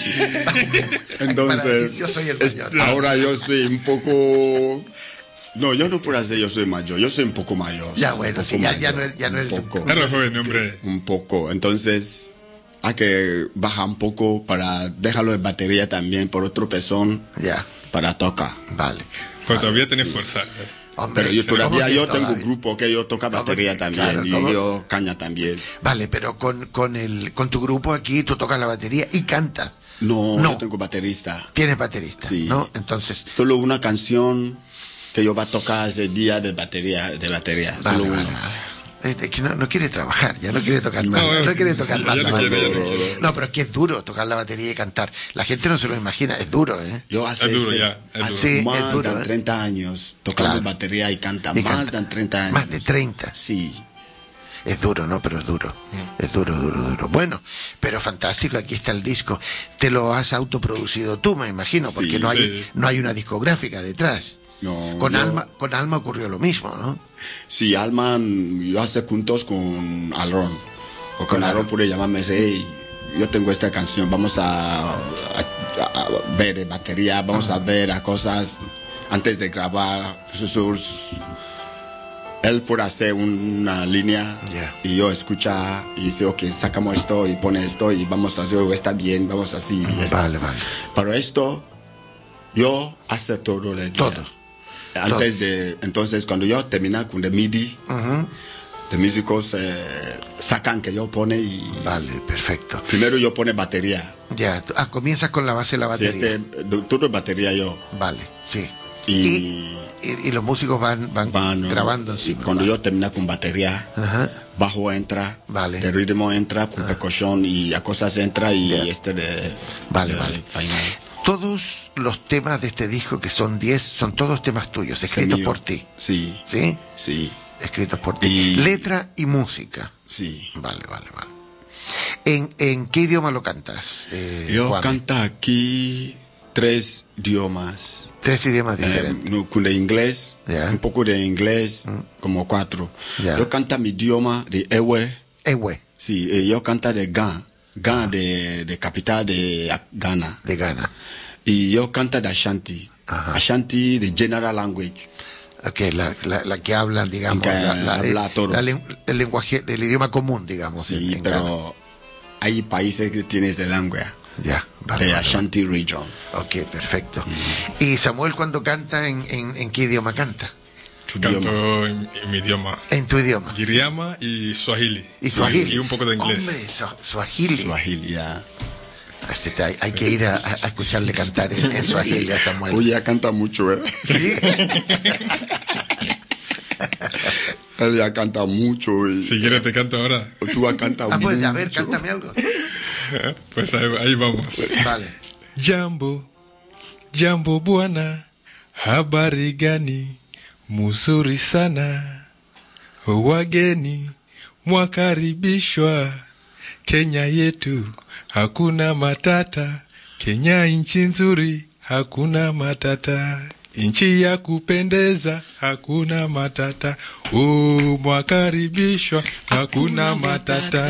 Para Entonces, decir, yo soy el es- mayor. ahora yo soy un poco... No, yo no puedo hacer yo soy mayor, yo soy un poco mayor. Ya, soy bueno, un sí, poco ya, ya no, mayor, eres- ya no eres un un poco. Era joven, hombre. Un poco, entonces hay que bajar un poco para dejarlo en batería también por otra persona Ya, para tocar. vale. Pero todavía tiene fuerza. Hombre, Pero yo ¿cómo todavía que yo tengo todavía? grupo que yo toca batería Hombre, también claro, y ¿cómo? yo caña también. Vale, pero con, con, el, con tu grupo aquí tú tocas la batería y cantas. No, No. yo tengo baterista. Tienes baterista, Sí. ¿no? Entonces, Solo una canción que yo va a tocar ese día de batería, de batería. vale, Solo vale, uno. vale. Es es que no, no quiere trabajar, ya no quiere tocar más, No, no, quiere tocar ya más no la quiere, batería. ya no quiere. No, pero es que es duro tocar la batería y cantar. La gente no se lo imagina, es duro, ¿eh? Yo hace, Es duro, ese- ya, es hace duro. Sí, más es duro, de ¿eh? treinta años tocando Claro. batería y canta. Y más canta. de treinta años. Más de treinta. Sí. Es duro, ¿no? Pero es duro. Es duro, duro, duro. Bueno, pero fantástico, aquí está el disco. Te lo has autoproducido tú, me imagino, porque Sí, no hay sí. no hay una discográfica detrás. No, Con yo- Alma, con Alma ocurrió lo mismo, ¿no? Sí, Alman, yo hace juntos con Alron. Porque Con con Alron Alron. puede llamarme, hey, yo tengo esta canción, vamos a, a- a ver de batería, vamos a ver a cosas antes de grabar. Sus- él puede hacer un- una línea Ya. y yo escucha y dice, ok, sacamos esto y pone esto y vamos a hacer, está bien, vamos así. y está. Vale, vale. Pero esto, yo hace todo el día. Todo. Antes de, entonces cuando yo termina con el MIDI, Ujú. los músicos eh, sacan que yo pone y Vale, perfecto. primero yo pone batería. Ya, tú- ah, comienzas con la base de la Si batería. este, todo batería yo. Vale, sí. Y, Y, y- y los músicos van, van van, ¿no? grabando Y encima. cuando vale. yo termina con batería, Ajá. bajo entra, Vale. el ritmo entra, con percusión y a cosas entra y Ya. este de, Vale, de vale. final. Todos los temas de este disco, que son diez, son todos temas tuyos, escritos mío. por ti. Sí, ¿Sí? sí, Escritos por ti. Y- Letra y música. sí. Vale, vale, vale. ¿En, en qué idioma lo cantas? eh, Yo Kwame? canto aquí tres idiomas. Tres idiomas Eh, diferentes. no, con el inglés, Ya. un poco de inglés, como cuatro. Ya. Yo canto mi idioma de Ewe, Ewe, sí, eh, yo canto de Ghana, Ghana de, de capital de Ghana. de Ghana. Y yo canto de Ashanti, Ajá. Ashanti de general language. Ok, la, la, la que hablan, digamos, Que la- la- habla eh, todos. la len- el lenguaje, el idioma común, digamos. Sí, en- en pero Ghana. hay países que tienes de lengua, Ya, vale, de vale, Ashanti region. vale. Ok, perfecto. ¿Y Samuel cuando canta, en, en, en qué idioma canta? Tu idioma. Canto en, en mi idioma. En tu idioma. Giriama y Swahili. Y Swahili. Y un poco de inglés. Hombre, Swa- Swahili. Swahili, ya. Este, hay, hay que ir a, a escucharle cantar en, en Swahili a Samuel. Oye, ya canta mucho, ¿eh? ¿Sí? Él ya canta mucho. Y, Si quieres te canto ahora. Tú vas a cantar Ah, mucho. pues a ver, cántame algo. Pues ahí, ahí vamos. Vale. Jambo, jambo bwana, habari gani? Mzuri sana, wageni mwakaribishwa Kenya yetu, hakuna matata. Kenya nchi nzuri, hakuna matata. Nchi ya kupendeza, hakuna matata. Oh, mwakaribishwa, hakuna matata.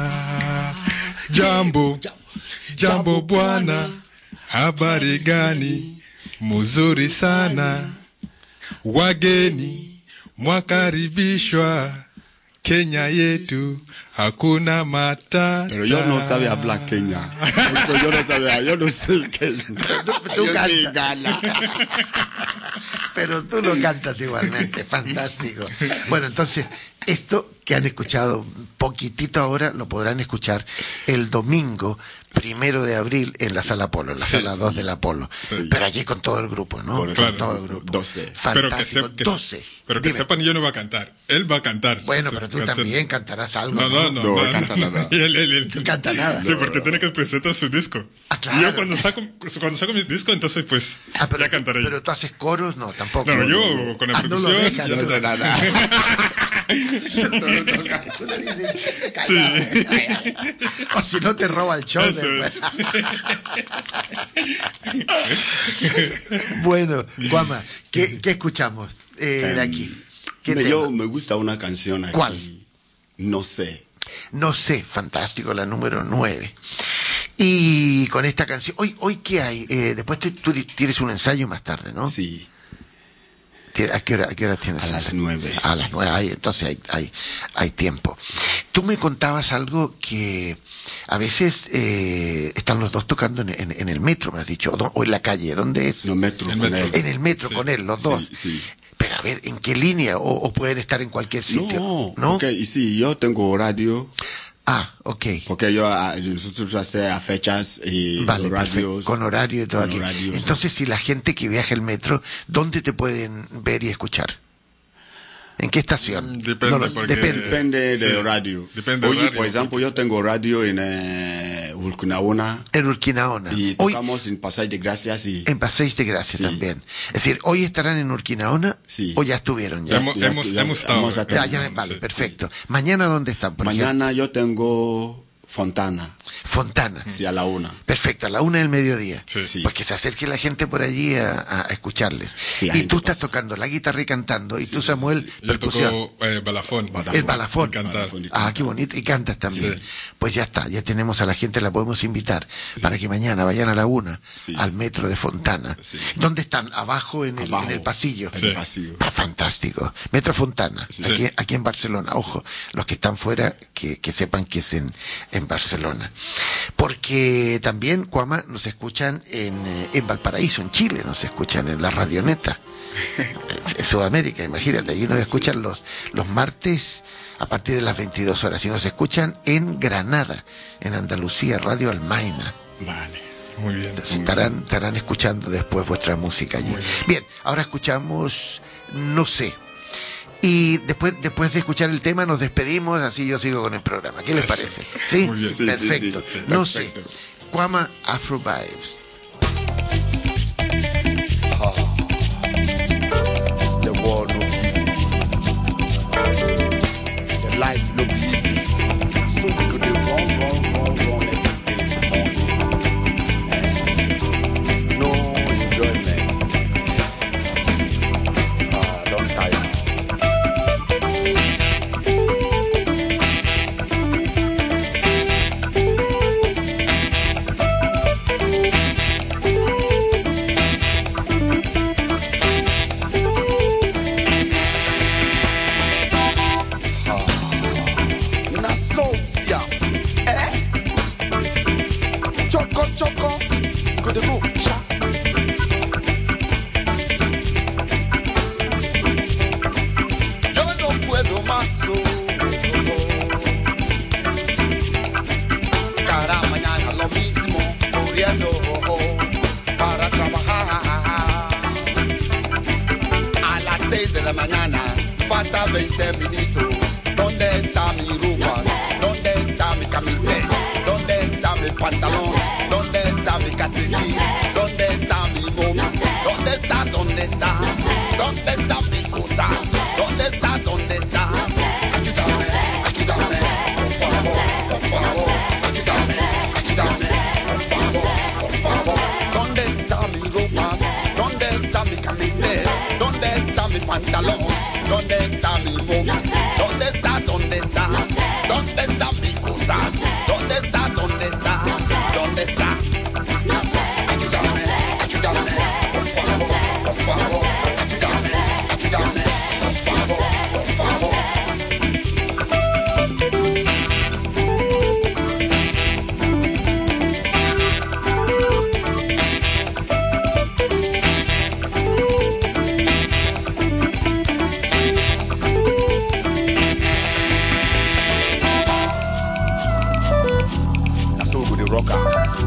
Jambo, jambo bwana, habari gani? Mzuri sana, wageni mwakaribishwa Kenya yetu, hakuna matata. Pero yo no sabía hablar Kenya. Esto yo no sabía, yo no sé Kenya. Tú, tú Yo sí cantas. gana. Pero tú lo cantas igualmente, fantástico. Bueno, entonces, esto que han escuchado un poquitito ahora, lo podrán escuchar el domingo primero de abril en la sala Apolo, en la Sí, sala dos sí. de la Apolo. Sí. Pero allí con todo el grupo, ¿no? Con Con, el- claro. todo el grupo. doce. Pero que, Fantástico, se- que- doce. pero que Dime. sepan, yo no va a cantar. Él va a cantar. Bueno, Su pero tú canción. también cantarás algo. No, no, no. No, no, canta no. nada. Y él- él- él- No canta nada. Sí, porque tiene que presentar su disco. Ah, claro. Y yo cuando saco, cuando saco mi disco, entonces pues Ah, pero, ya cantaré. pero tú haces coros, no, tampoco. No, yo con la Ah, no lo percusión. dejas, ya no sé. sé nada. Solo toca. Tú le dices, "Calla". O si no te roba el show Eso después. es. Bueno, Guama, ¿qué, qué escuchamos eh, de aquí? ¿Qué Me- tema? yo me gusta una canción aquí. ¿Cuál? No sé. No sé, fantástico, la número nueve. Y con esta canción, hoy, hoy ¿qué hay? Eh, después tú, tú tienes un ensayo más tarde, ¿no? Sí, Tie- ¿A qué hora, a qué hora tienes? a las ensayo? nueve. A las nueve, hay, entonces hay, hay, hay tiempo. Tú me contabas algo que a veces eh, están los dos tocando en, en- en el metro, me has dicho, o, do- o en la calle, ¿dónde es? No metro El con metro. él. En el metro Sí. con él, los Sí, dos. sí. Pero a ver, ¿en qué línea? O, o pueden estar en cualquier sitio. No, ¿No? porque y sí, yo tengo radio, Ah, ok. porque yo ah, nosotros hacemos fechas y Vale, los perfecto. radios. Con horario y todo con aquí. horarios. Entonces, si la gente que viaja el metro, ¿dónde te pueden ver y escuchar? ¿En qué estación? Depende, No lo- porque- depende. Depende Sí, de radio. depende Hoy, del radio. por ejemplo, yo tengo radio en eh, Urcunaona En Urquinaona. y Hoy tocamos en Pasaje de Gracias y en Paseis de Gracia Sí. también. Es decir, ¿hoy estarán en Urquinaona Sí. o ya estuvieron? Ya, Hemos, ya- hemos, ya- hemos estado. hemos eh, estado. Ya, ya, sí, vale, sí. perfecto. ¿Mañana dónde están? Por ejemplo? mañana yo tengo Fontana, Fontana. sí, a la una. Perfecto, a la una del mediodía. Sí. Sí. Pues que se acerque la gente por allí a, a- a escuclarles. Sí, la y gente tú estás pasa. tocando la guitarra y cantando, y tú, sí, Samuel, sí, Yo percusión. toco eh, balafón. Balafón. El balafón. Y cantar. Balafón y Ah, qué bonito. Y cantas también. Sí. Pues ya está, ya tenemos a la gente, la podemos invitar para que mañana vayan a la una Sí. al metro de Fontana. Sí. ¿Dónde están? Abajo en el, Abajo, en el pasillo. en Sí. el pasillo. Ah, fantástico. Metro Fontana, Sí. aquí, aquí en Barcelona. Ojo, los que están fuera, que, que sepan que es en, en Barcelona. Porque también, Cuama, nos escuchan en, eh, en Valparaíso, en Chile, nos escuchan en la Radioneta. En Sudamérica, imagínate, allí nos escuchan los, los martes a partir de las veintidós horas. Y nos escuchan en Granada, en Andalucía, Radio Almaina. Vale. Muy bien. Entonces, estarán, estarán escuchando después vuestra música allí. Bien, ahora escuchamos No sé. Y después, después de escuchar el tema nos despedimos, así yo sigo con el programa. ¿Qué les Eso. parece? ¿Sí? Muy bien. Sí, sí, Perfecto. sí, sí. No Perfecto. sé. Cuama Afro Vibes. The world no be easy. The life no be easy. So we could live wrong, wrong, wrong, wrong every day. Eh? No enjoyment. Ah, don't tire. Na so, yeah. veinte minutos. ¿Dónde está mi ropa? ¿Dónde está mi camiseta? ¿Dónde está mi pantalón? ¿Dónde está mi casetín? ¿Dónde está mi móvil? ¿Dónde está? ¿Dónde está? ¿Dónde está mi cosa? ¿Dónde está? ¿Dónde está? Ayúdame, ayúdame, por favor, por favor. Ayúdame, ayúdame, por favor, por favor. ¿Dónde está mi ropa? ¿Dónde está mi camiseta? ¿Dónde está mi pantalón? ¿Dónde está mi móvil? ¿Dónde está? ¿Dónde está? ¿Dónde está mi cosa? ¿Dónde está? ¿Dónde está? ¿Dónde está? Ayúdame, ayúdame, por favor, por favor. Ayúdame, ayúdame, por favor, por favor. That's all we do, rocker.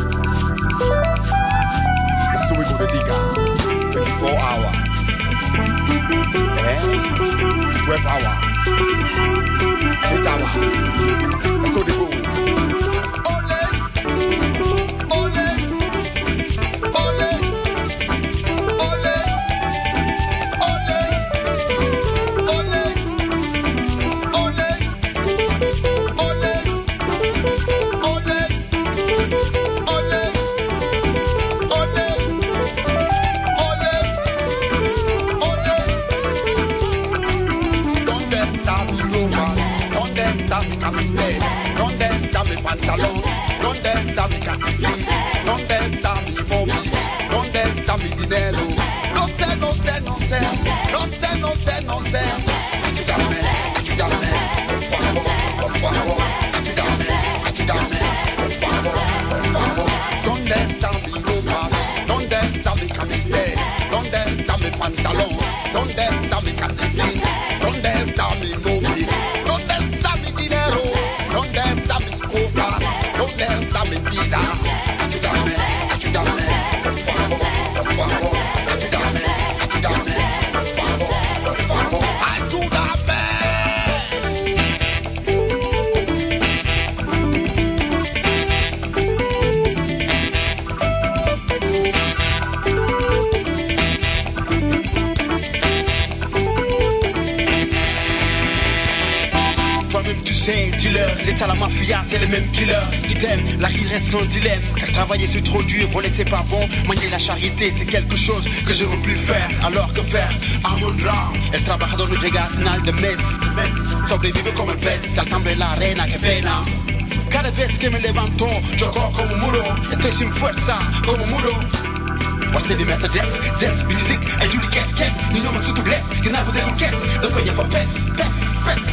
That's all we go to digga. twenty-four hours. Eh? twelve hours. eight hours. That's all they go. Ole! Ole! Ole! Ole! Ole! Ole! Ole! Ole! Ole! Ole! Ole! Ole! Ole! ¿Dónde está mi ropa? ¿Dónde está mi camiseta? ¿Dónde está mi pantalón? ¿Dónde está mi casetín? ¿Dónde está mi móvil? ¿Dónde está mi dinero? No sé, no sé, no sé. No sé, no sé, no sé. Ayúdame, ayúdame, por favor, por favor. Ayúdame, ayúdame, por favor, por favor. ¿Dónde está mi ropa? ¿Dónde está mi camiseta? ¿Dónde está mi pantalón? ¿Dónde está mi casetín? ¿Dónde está mi móvil? ¿Dónde está mi dinero? ¿Dónde están mis cosas? ¿Dónde está mi vida? Ayúdame, ayúdame, por favor, por favor. Ayúdame, ayúdame, por favor, por favor. Ayúdame. Toi-même tu sais, dealer, l'État, la mafia, c'est les mêmes killers. Idem, la vie reste sans dilemme. Car travailler c'est trop dur, voler c'est pas bon. Manier la charité c'est quelque chose que je ne veux plus faire. Alors que faire? Amondra, el trabajador no llega a final de mes. Sobrevive como el pez, saltando en la arena, que pena. Cada vez que me levanto, yo corro como un muro. Estoy sin fuerza, como un muro. What's in the messages? Des, music, et Julie, qu'est-ce, qu'est-ce? Ni no me sous blesse, que n'a pas de caisse. De quoi y'a pas peste, peste, peste.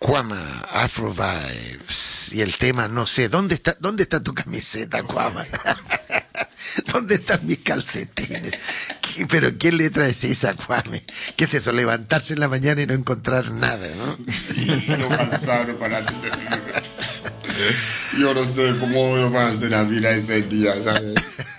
Kwama, Afro Vibes. Y el tema, no sé, ¿dónde está, dónde está tu camiseta, Kwama? ¿Dónde están mis calcetines? ¿Qué- Pero ¿qué letra es esa, Kwame? ¿Qué es eso? Levantarse en la mañana y no encontrar nada, ¿no? Lo cansado para ti. Yo no sé cómo va a ser la vida ese día, ¿sabes?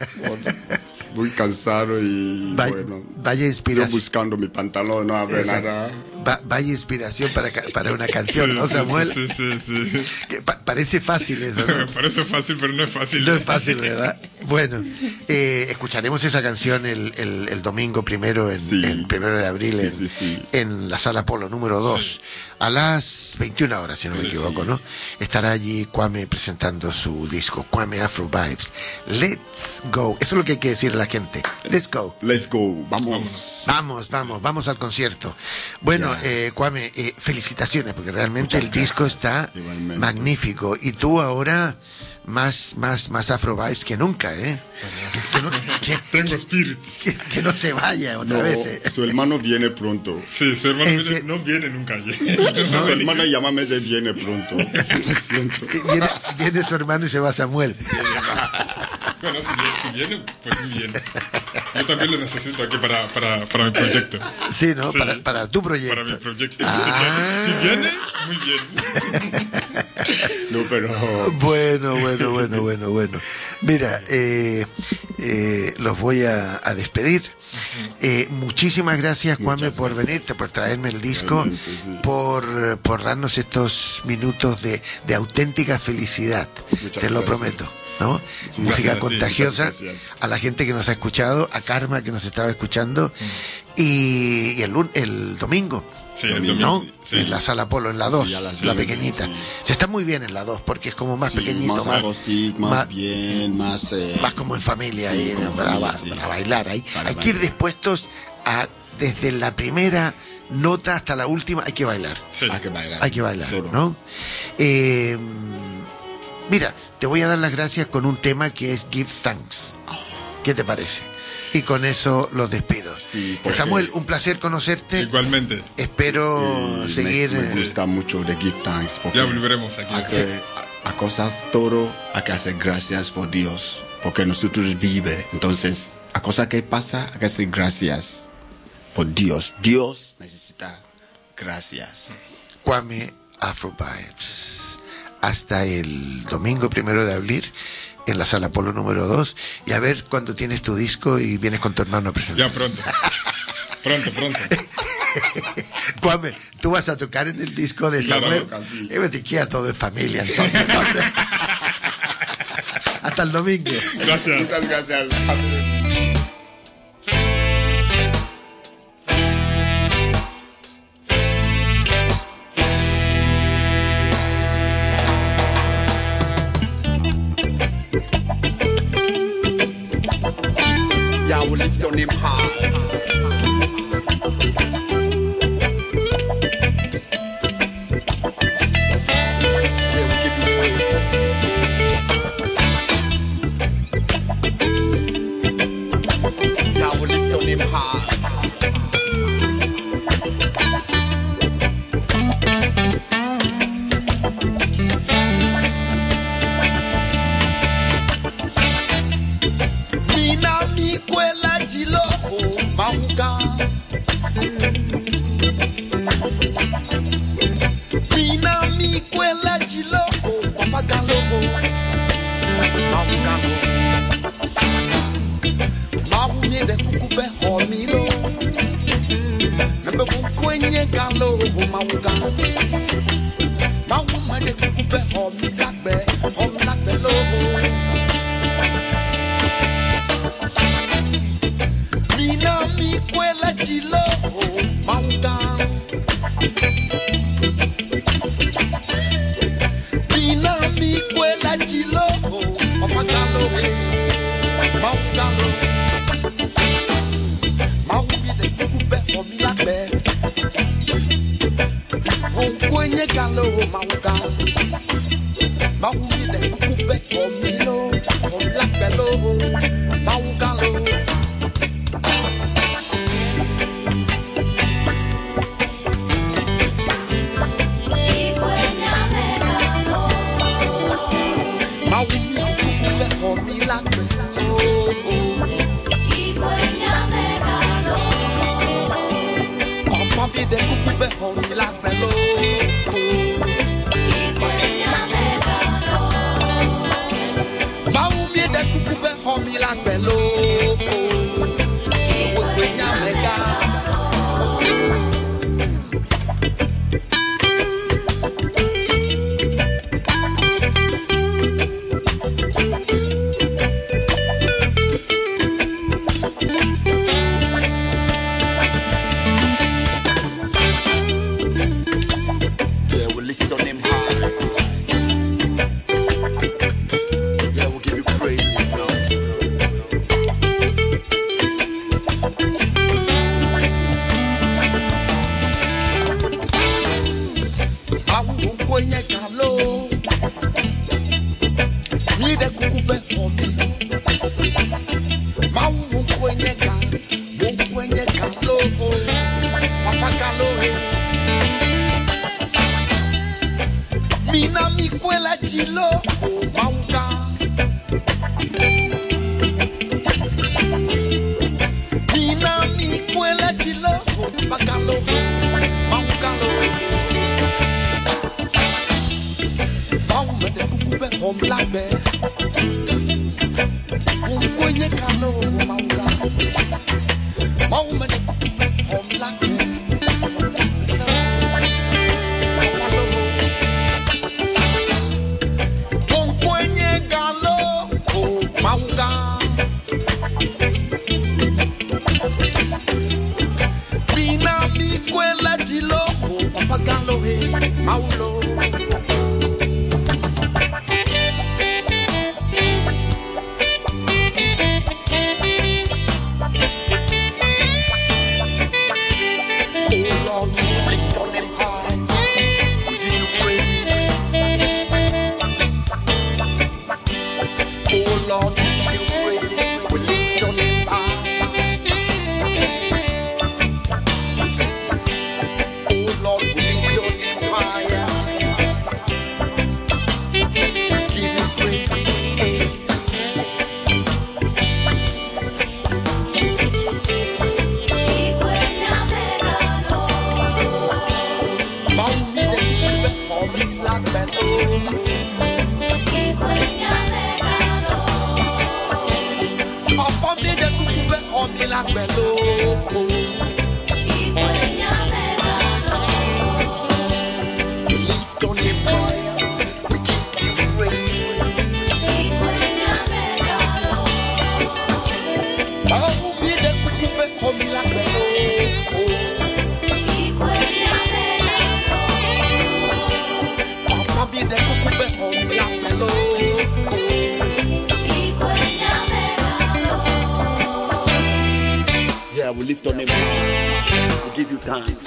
Muy cansado y Va- bueno. vaya Yo inspiración. buscando mi pantalón, no había Exacto. nada. Va- vaya inspiración para, ca- para una canción, ¿no, Samuel? Sí, sí, sí. sí. Que pa- parece fácil eso, ¿no? Parece fácil, pero no es fácil. No es fácil, ¿verdad? Bueno, eh, escucharemos esa canción el, el, el domingo primero, en, Sí. el primero de abril, Sí, en, sí, sí. en la Sala Polo número dos, a las veintiuna horas, si no me Sí, equivoco, sí. ¿no? Estará allí Kwame presentando su disco, Kwame Afro Vibes. Let's go. Eso es lo que hay que decir a la gente. Let's go. Let's go, vamos. Vamos, vamos, vamos al concierto. Bueno, Ya. eh, Kwame, eh, felicitaciones, porque realmente Muchas el disco gracias, está igualmente. magnífico. Y tú ahora más, más, más Afro Vibes que nunca, ¿eh? Que, que no, que- Tengo spirits. que- que no se vaya otra No, vez. ¿eh? su hermano viene pronto. Sí, su hermano En viene- se- no viene nunca. Su hermano llámame que viene pronto. Lo siento. Viene, viene su hermano y se va Samuel. Bueno, si, si viene, pues muy bien. Yo también lo necesito aquí para, para, para mi proyecto. Sí, ¿no? Sí. Para, para tu proyecto. Para mi proyecto. Ah. Si viene, muy bien. No, pero Bueno, bueno, bueno, bueno, bueno. Mira, eh, eh, los voy a, a despedir. Eh, muchísimas gracias, Kwame, Muchas por gracias. venirte, por traerme el disco, Realmente, sí. por, por darnos estos minutos de, de auténtica felicidad. Muchas Te lo gracias. prometo, ¿no? Sí, Música gracias a ti, contagiosa, muchas gracias. a la gente que nos ha escuchado, a Karma que nos estaba escuchando, y, y el, lun- el domingo. Sí, el ¿no? domingo. Sí, sí. En la Sala Polo, en la dos, a las la diez, pequeñita. sí. Se está muy bien en la dos, porque es como más sí, pequeñito, más más, acústico, más, más- bien, más... eh, más como en familia, Sí, ahí, como para, familia, ba- sí. para bailar ahí. Para hay que ir bailar. dispuestos a, desde la primera nota hasta la última, hay que bailar. Sí. hay que bailar. Hay que bailar, Duro. ¿no? Eh, mira, te voy a dar las gracias con un tema que es Give Thanks. ¿Qué te parece? Y con eso los despido. Sí, porque- Samuel, un placer conocerte. Igualmente. Espero Y seguir. Me, eh, me gusta mucho de Give Thanks porque Ya volveremos aquí. hace a, a cosas todo hay que hacer gracias por Dios porque nosotros vive. Entonces, a cosas que pasa hay que hacer gracias por Dios. Dios necesita gracias. Kwame Afro Vibes. Hasta el domingo primero de abril en la Sala Polo número dos. Y a ver cuando tienes tu disco y vienes con tu hermano a presentar. Ya pronto. Pronto, pronto. Kwame, tú vas a tocar en el disco de Claro, Samuel. casi. Eh, te queda todo en familia entonces. ¿no? Hasta el domingo. Gracias. Muchas gracias. Yeah, we lift your name high. Yeah, we give you praises. Yeah, we lift your name high. Mina mi kwela jilofo mauka. Mina mi kwela jilofo papagalovo maukano. Mau mi de kukube homilo. Nebe kunkwenye galovo mauka. Mau me de kukube homilakbe homilakbe lovo. Mina mi kwela chilo mauka. Mina mi kwela chilo opagalo maugalo. Mau mi de kukupe homilakbe. Onkwenye galo mauka. Mau mi de kukupe homilo homilakbe lo maugalo. Y chilo mauka. Mina mi kwela chilo bakalo maukalo. Maume de kukube hom labe. Un kwenye kalo mauka. Maume de kukube hom labe. Mauga Bina mi kwela jilo Papagalo he Maulo Oh Lord, we lift on them high. We give you praise. Oh Lord, we give you praise. We lift on them high. Oh Lord, we lift on them higher. We give you praise. Maumi de kukube homi lakbelo. Papa mi de kukube homi lakbelo. We lift on him higher. We give you praise. Maumi de kukube homi lakbelo. Papa mi de kukube homi lakbelo. Yeah, we lift on him high. We give you thanks.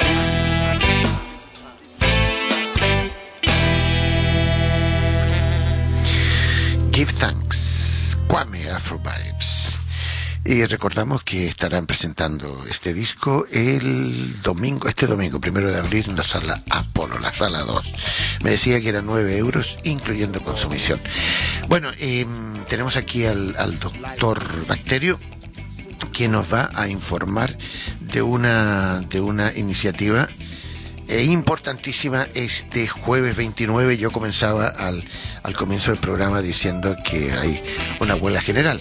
Give Thanks, Kwame Afro Vibes. Y recordamos que estarán presentando este disco el domingo, este domingo, primero de abril, en la sala Apolo, la sala dos. Me decía que eran nueve euros, incluyendo consumición. Bueno, eh, tenemos aquí al, al doctor Bacterio, que nos va a informar de una, de una iniciativa eh, importantísima. Este jueves veintinueve yo comenzaba al, al comienzo del programa diciendo que hay una huelga general.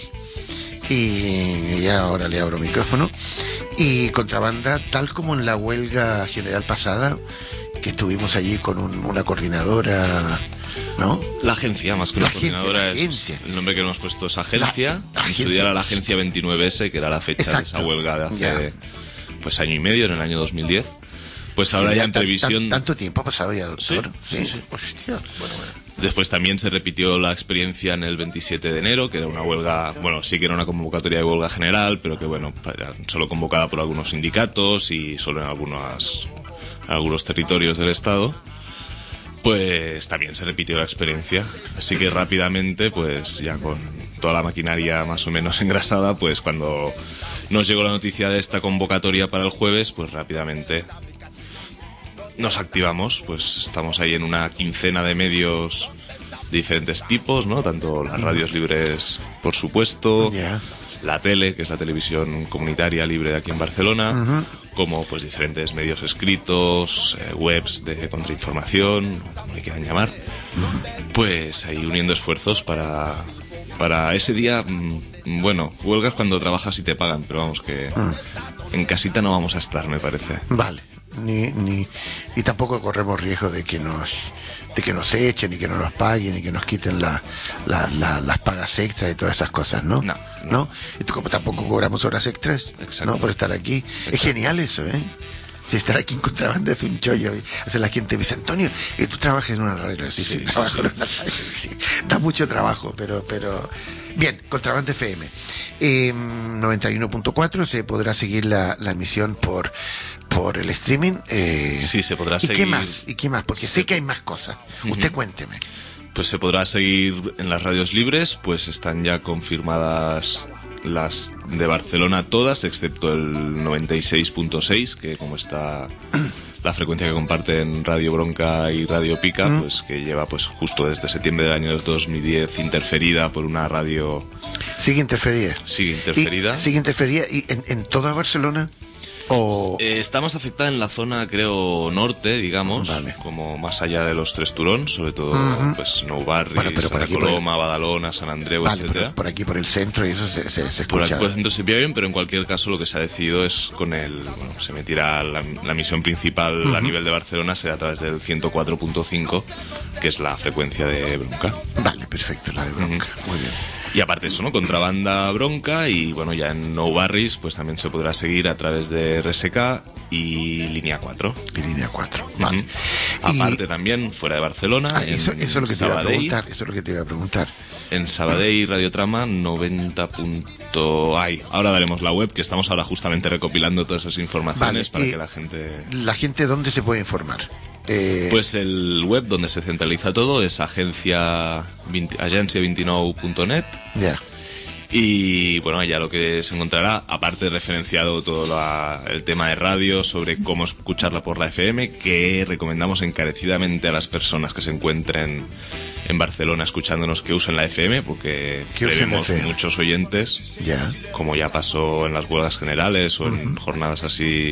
Y ya ahora le abro micrófono. Y contrabanda, tal como en la huelga general pasada, que estuvimos allí con un, una coordinadora, ¿no? La agencia, más que una La agencia, coordinadora, la es- agencia. el nombre que le hemos puesto es agencia. La- la En su agencia. día era la agencia veintinueve ese, que era la fecha Exacto. de esa huelga de hace Ya. pues año y medio, en el año dos mil diez. Pues ahora ya en tan- televisión. tan- tanto tiempo ha pasado ya, doctor. Sí, sí, sí. Hostia. Bueno, bueno. Después también se repitió la experiencia en el veintisiete de enero, que era una huelga, bueno, sí que era una convocatoria de huelga general, pero que bueno, era solo convocada por algunos sindicatos y solo en algunos, algunos territorios del Estado. Pues también se repitió la experiencia. Así que rápidamente, pues ya con toda la maquinaria más o menos engrasada, pues cuando nos llegó la noticia de esta convocatoria para el jueves, pues rápidamente nos activamos. Pues estamos ahí en una quincena de medios de diferentes tipos, ¿no? Tanto las radios libres, por supuesto, Ya. la tele, que es la televisión comunitaria libre de aquí en Barcelona, como pues diferentes medios escritos, eh, webs de contrainformación, como le quieran llamar. Pues ahí uniendo esfuerzos para, para ese día, mm, bueno, huelgas cuando trabajas y te pagan, pero vamos que en casita no vamos a estar, me parece. Vale. Ni, ni, y tampoco corremos riesgo de que nos de que nos echen y que no nos paguen y que nos quiten la, la, la- las pagas extras y todas esas cosas, ¿no? No, ¿No? Y como tampoco cobramos horas extras, Exacto. ¿no? Por estar aquí. Es genial eso, ¿eh? Si estar aquí en contrabanda es un chollo. O sea, la gente me dice, Antonio, ¿y tú trabajas en una radio? Sí, sí, Sí, trabajo sí, sí. en una radio. Sí. Da mucho trabajo, pero, pero... Bien, Contrabanda F M. Eh, noventa y uno punto cuatro, se podrá seguir la, la emisión por por el streaming. Eh, Sí, se podrá ¿Y seguir. qué más? ¿Y qué más? Porque Se- sé que hay más cosas. Usted cuénteme. Pues se podrá seguir en las radios libres, pues están ya confirmadas las de Barcelona todas, excepto el noventa y seis punto seis, que como está la frecuencia que comparten Radio Bronca y Radio Pica, Mm. pues que lleva pues justo desde septiembre del año dos mil diez interferida por una radio. Sigue interferida. Sigue interferida. Y, sigue interferida y en, en toda Barcelona. O... Eh, está más afectada en la zona, creo, norte, digamos, Vale. como más allá de los tres turons, sobre todo, Ujú. pues, Nou Barris, Bueno, pero por Santa aquí, por Coloma, Badalona, Sant Andreu, Vale, etcétera. pero por aquí, por el centro, y eso se, se, se Por escucha. aquí por el centro se pilla bien, pero en cualquier caso lo que se ha decidido es con el... Bueno, se metirá la, la emisión principal a Ujú. nivel de Barcelona, será a través del ciento cuatro punto cinco, que es la frecuencia de Bronca. Vale, perfecto, la de Bronca. Muy bien. Y aparte de eso, ¿no? Contrabanda Bronca y bueno, ya en Nou Barris pues también se podrá seguir a través de R S K y Línea cuatro. Y Línea cuatro, vale. Aparte también, fuera de Barcelona, Ah, eso, en eso es lo que te iba a Sabadell, preguntar. Eso es lo que te iba a preguntar. En Sabadell Radiotrama noventa. Ay, ahora daremos la web, que estamos ahora justamente recopilando todas esas informaciones Vale, para y que la gente... La gente, ¿dónde se puede informar? Eh, Pues el web donde se centraliza todo es agencia veinte agencia veintinueve punto net. Ya. Y bueno, allá lo que se encontrará, aparte referenciado todo la- el tema de radio, sobre cómo escucharla por la F M, que recomendamos encarecidamente a las personas que se encuentren en Barcelona escuchándonos que usen la F M, porque Que usen la prevemos F M. muchos oyentes, Ya. como ya pasó en las huelgas generales o en jornadas así,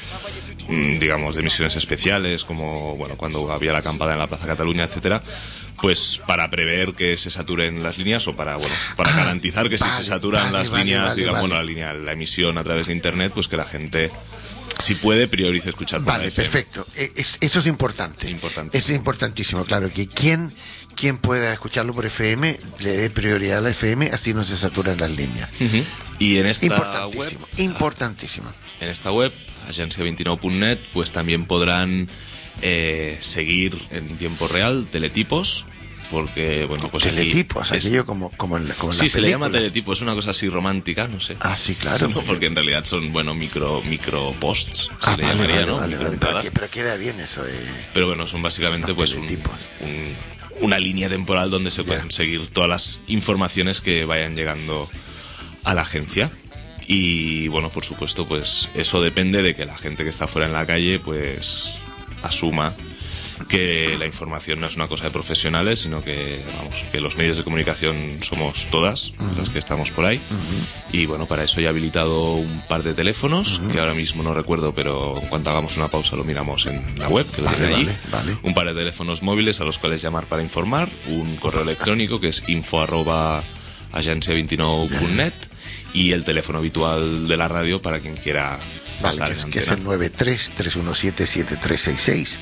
mm, digamos, de emisiones especiales, como bueno, cuando había la acampada en la Plaza Cataluña, etcétera. Pues para prever que se saturen las líneas o para bueno para Ah, garantizar que si vale, se saturan vale, las vale, líneas, vale, digamos, vale. bueno, la línea, la emisión a través de internet, pues que la gente, si puede, priorice escuchar por la Vale, F M. perfecto. Eh, es- eso es importante. Importante. Eso es importantísimo, claro, que quien, quien pueda escucharlo por F M le dé prioridad a la F M, así no se saturan las líneas. Ujú. Y en esta web, Importantísimo, importantísimo. en esta web, agencia veintinueve punto net, pues también podrán eh, seguir en tiempo real teletipos, porque bueno, pues aquí Teletipos, es- aquello como, como en la, como en Sí, la se le llama película. teletipo, es una cosa así romántica, no sé. Ah, sí, claro. No, porque en realidad son, bueno, micro, micro posts, se Ah, le vale, llamaría, vale, ¿no? vale, Micro vale, pero, entradas. que- pero queda bien eso de... Pero bueno, son básicamente Los pues un, teletipos. un- una línea temporal donde se pueden seguir todas las informaciones que vayan llegando a la agencia. Y bueno, por supuesto, pues eso depende de que la gente que está fuera en la calle pues asuma que la información no es una cosa de profesionales, sino que vamos, que los medios de comunicación somos todas las que estamos por ahí. Y bueno, para eso ya he habilitado un par de teléfonos, que ahora mismo no recuerdo, pero en cuanto hagamos una pausa lo miramos en la web, que lo Vale, tiene allí. vale, vale. Un par de teléfonos móviles a los cuales llamar para informar, un correo electrónico que es info arroba agencia veintinueve punto net y el teléfono habitual de la radio para quien quiera Vale, pasar que es, en que es antena. el nueve tres, tres uno siete, siete tres seis seis.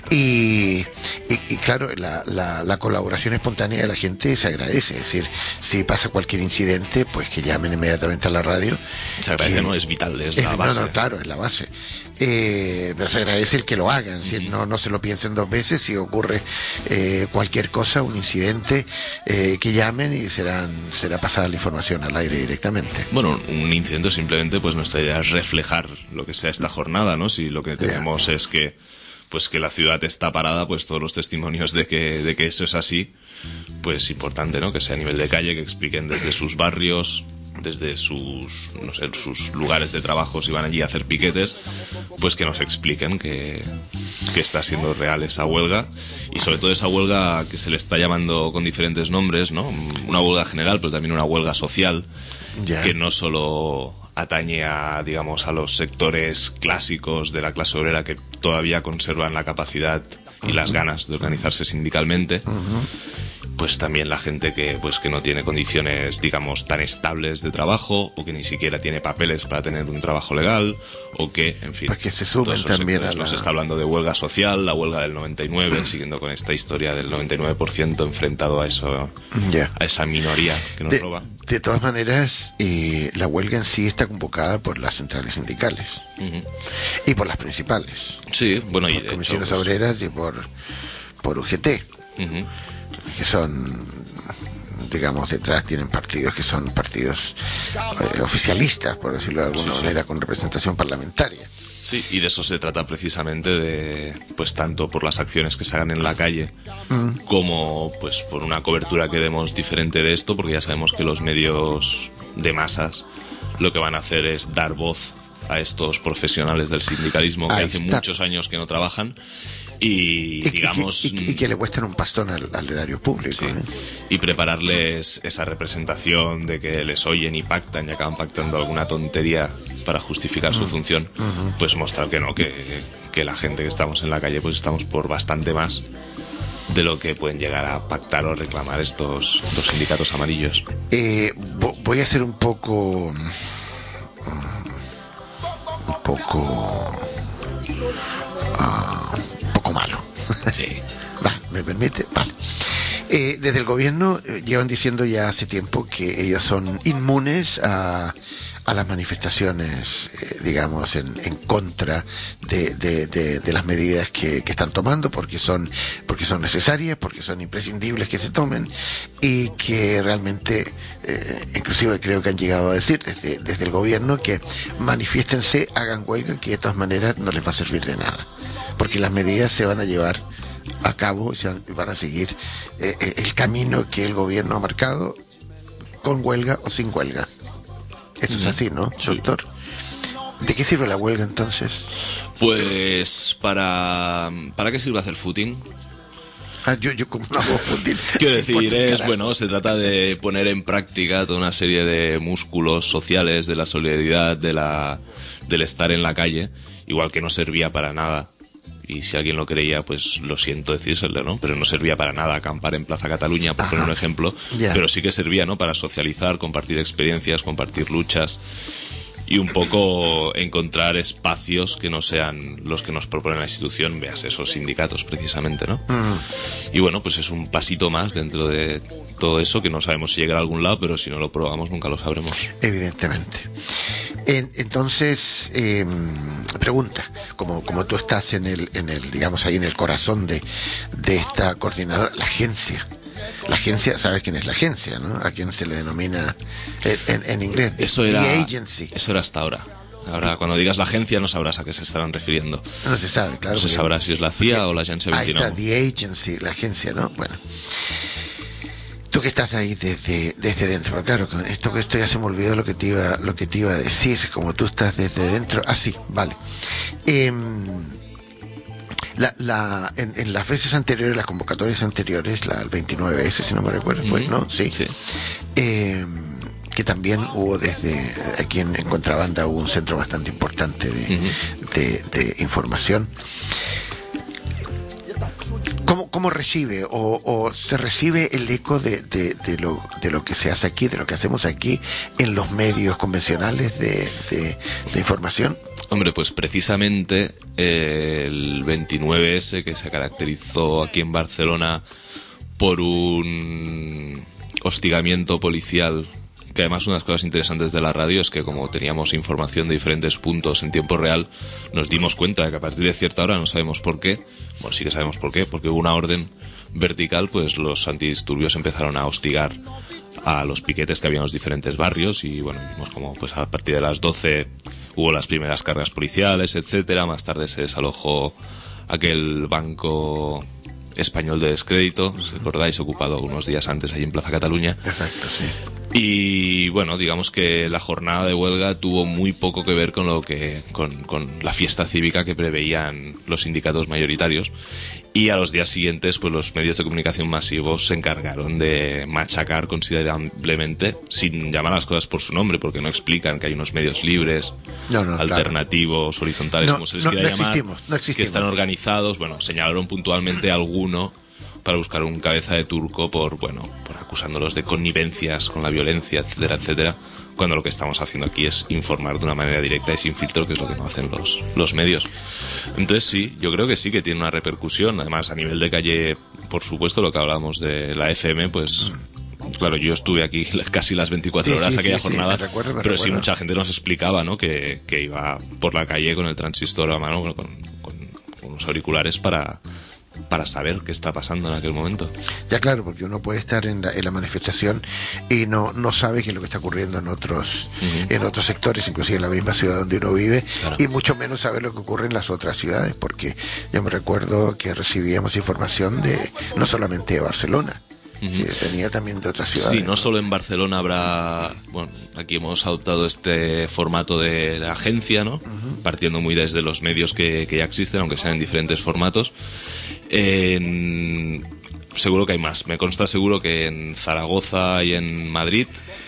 Y, y, y claro, la, la, la colaboración espontánea de la gente se agradece. Es decir, si pasa cualquier incidente, pues que llamen inmediatamente a la radio. Se agradece, Que- ¿no? Es vital, es Eh, la no, base. no, claro, es la base. Eh, pero se agradece el que lo hagan, si no, no se lo piensen dos veces. Si ocurre eh, cualquier cosa, un incidente, eh, que llamen y serán, será pasada la información al aire directamente. Bueno, un incidente simplemente, pues nuestra idea es reflejar lo que sea esta jornada, ¿no? Si lo que tenemos es que, pues que la ciudad está parada, pues todos los testimonios de que, de que eso es así, pues importante, ¿no? Que sea a nivel de calle, que expliquen desde sus barrios, desde sus, no sé, sus lugares de trabajo, si van allí a hacer piquetes, pues que nos expliquen que, que está siendo real esa huelga y sobre todo esa huelga que se le está llamando con diferentes nombres, ¿no? Una huelga general, pero también una huelga social, Ya. que no solo atañe a, digamos, a los sectores clásicos de la clase obrera que todavía conservan la capacidad y las ganas de organizarse sindicalmente, pues también la gente que pues que no tiene condiciones, digamos, tan estables de trabajo o que ni siquiera tiene papeles para tener un trabajo legal o que, en fin, Pues que se sumen todos esos también sectores. a la- Nos está hablando de huelga social, la huelga del noventa y nueve, siguiendo con esta historia del noventa y nueve por ciento enfrentado a eso, Ya. a esa minoría que nos De, roba. de todas maneras, eh, la huelga en sí está convocada por las centrales sindicales Ujú. y por las principales, Sí, bueno, y por de hecho, comisiones pues, obreras y por, por U G T, ujú. que son, digamos, detrás tienen partidos que son partidos eh, oficialistas, por decirlo de alguna Sí, sí. manera, con representación parlamentaria. Sí, y de eso se trata precisamente, de pues tanto por las acciones que se hagan en la calle Mm. como pues por una cobertura que demos diferente de esto, porque ya sabemos que los medios de masas lo que van a hacer es dar voz a estos profesionales del sindicalismo que Ahí hace está. muchos años que no trabajan y, Y, digamos... y que, y que- y que le cuestan un pastón al, al erario público. Sí, ¿eh? y prepararles esa representación de que les oyen y pactan y acaban pactando alguna tontería para justificar su función, pues mostrar que no, que, que la gente que estamos en la calle pues estamos por bastante más de lo que pueden llegar a pactar o reclamar estos los sindicatos amarillos. Eh, vo- voy a ser un poco mm, un poco ah, un poco malo. Sí. Va, ¿me permite? Vale. Eh, desde el gobierno eh, llevan diciendo ya hace tiempo que ellos son inmunes a, a las manifestaciones, eh, digamos, en, en contra de, de, de, de las medidas que, que están tomando, porque son, porque son necesarias, porque son imprescindibles que se tomen, y que realmente, eh, inclusive creo que han llegado a decir desde, desde el gobierno que manifiéstense, hagan huelga, que de todas maneras no les va a servir de nada, porque las medidas se van a llevar a cabo y se van, van a seguir eh, eh, el camino que el gobierno ha marcado, con huelga o sin huelga. Eso es así, ¿no, doctor? ¿De qué sirve la huelga entonces? Pues para ¿para qué sirve hacer footing? Ah, yo, yo como no hago fútbol. Quiero Me decir, importa un es carajo. bueno, se trata de poner en práctica toda una serie de músculos sociales, de la solidaridad, de la del estar en la calle, igual que no servía para nada. Y si alguien lo creía, pues lo siento decírselo, ¿no? Pero no servía para nada acampar en Plaza Cataluña, por Ajá. poner un ejemplo. Ya. Pero sí que servía, ¿no? Para socializar, compartir experiencias, compartir luchas y un poco encontrar espacios que no sean los que nos propone la institución, veas esos sindicatos precisamente, ¿no? Mm. Y bueno, pues es un pasito más dentro de todo eso que no sabemos si llegará a algún lado, pero si no lo probamos nunca lo sabremos. Evidentemente. En- entonces, eh, pregunta, como, como tú estás en el, en el, digamos, ahí en el corazón de, de esta coordinadora, la agencia. La agencia, ¿sabes quién es la agencia, no? A quién se le denomina eh, en, en inglés. Eso era, The agency. eso era hasta ahora. Ahora, cuando digas la agencia, no sabrás a qué se estarán refiriendo. No se sabe, claro. No se porque- sabrá si es la C I A o la Agencia Ahí está, veintinueve. The Agency, la agencia, ¿no? Bueno. Tú que estás ahí desde, desde dentro, pero claro, con esto que esto ya se me olvidó lo que te iba, lo que te iba a decir, como tú estás desde dentro, ah sí, vale. Em, la, la, en, en las veces anteriores, las convocatorias anteriores, la el veintinueve ese, si no me recuerdo, fue, Ujú, ¿no? Sí. sí. Em, que también hubo desde aquí en, en Contrabanda hubo un centro bastante importante de, Ujú. de, de información. ¿Cómo, cómo recibe o, o se recibe el eco de, de, de, lo, de lo que se hace aquí, de lo que hacemos aquí en los medios convencionales de, de, de información? Hombre, pues precisamente eh, el veintinueve ese que se caracterizó aquí en Barcelona por un hostigamiento policial, que además una de las cosas interesantes de la radio es que como teníamos información de diferentes puntos en tiempo real, nos dimos cuenta de que a partir de cierta hora, no sabemos por qué, bueno, sí que sabemos por qué, porque hubo una orden vertical, pues los antidisturbios empezaron a hostigar a los piquetes que había en los diferentes barrios y bueno, vimos como pues a partir de las doce hubo las primeras cargas policiales, etcétera. Más tarde se desalojó aquel banco español de descrédito, ¿os acordáis? Ocupado unos días antes allí en Plaza Cataluña. Exacto, sí. Y bueno, digamos que la jornada de huelga tuvo muy poco que ver con lo que con, con la fiesta cívica que preveían los sindicatos mayoritarios. Y a los días siguientes, pues los medios de comunicación masivos se encargaron de machacar considerablemente, sin llamar a las cosas por su nombre, porque no explican que hay unos medios libres, No, no, alternativos, horizontales, No, como se les no, quiera no llamar, existimos, no existimos. que están organizados. Bueno, señalaron puntualmente alguno para buscar un cabeza de turco por, bueno, por acusándolos de connivencias con la violencia, etcétera, etcétera, cuando lo que estamos haciendo aquí es informar de una manera directa y sin filtro, que es lo que no hacen los, los medios. Entonces sí, yo creo que sí que tiene una repercusión, además a nivel de calle, por supuesto, lo que hablábamos de la F M, pues claro, yo estuve aquí casi las veinticuatro Sí, horas sí, aquella sí, sí, jornada, me recuerdo, me pero sí recuerdo. mucha gente nos explicaba, ¿no? que, que iba por la calle con el transistor a mano, con, con, con unos auriculares para, para saber qué está pasando en aquel momento. Ya claro, porque uno puede estar en la, en la manifestación y no, no sabe qué es lo que está ocurriendo en otros, Ujú. en otros sectores, inclusive en la misma ciudad donde uno vive, Claro. y mucho menos saber lo que ocurre en las otras ciudades, porque yo me recuerdo que recibíamos información de no solamente de Barcelona, Sí, venía también de otras ciudades. Sí, no solo en Barcelona habrá, bueno, aquí hemos adoptado este formato de la agencia, ¿no? Uh-huh. Partiendo muy desde los medios que, que ya existen, aunque sean en diferentes formatos. En... Seguro que hay más. Me consta seguro que en Zaragoza y en Madrid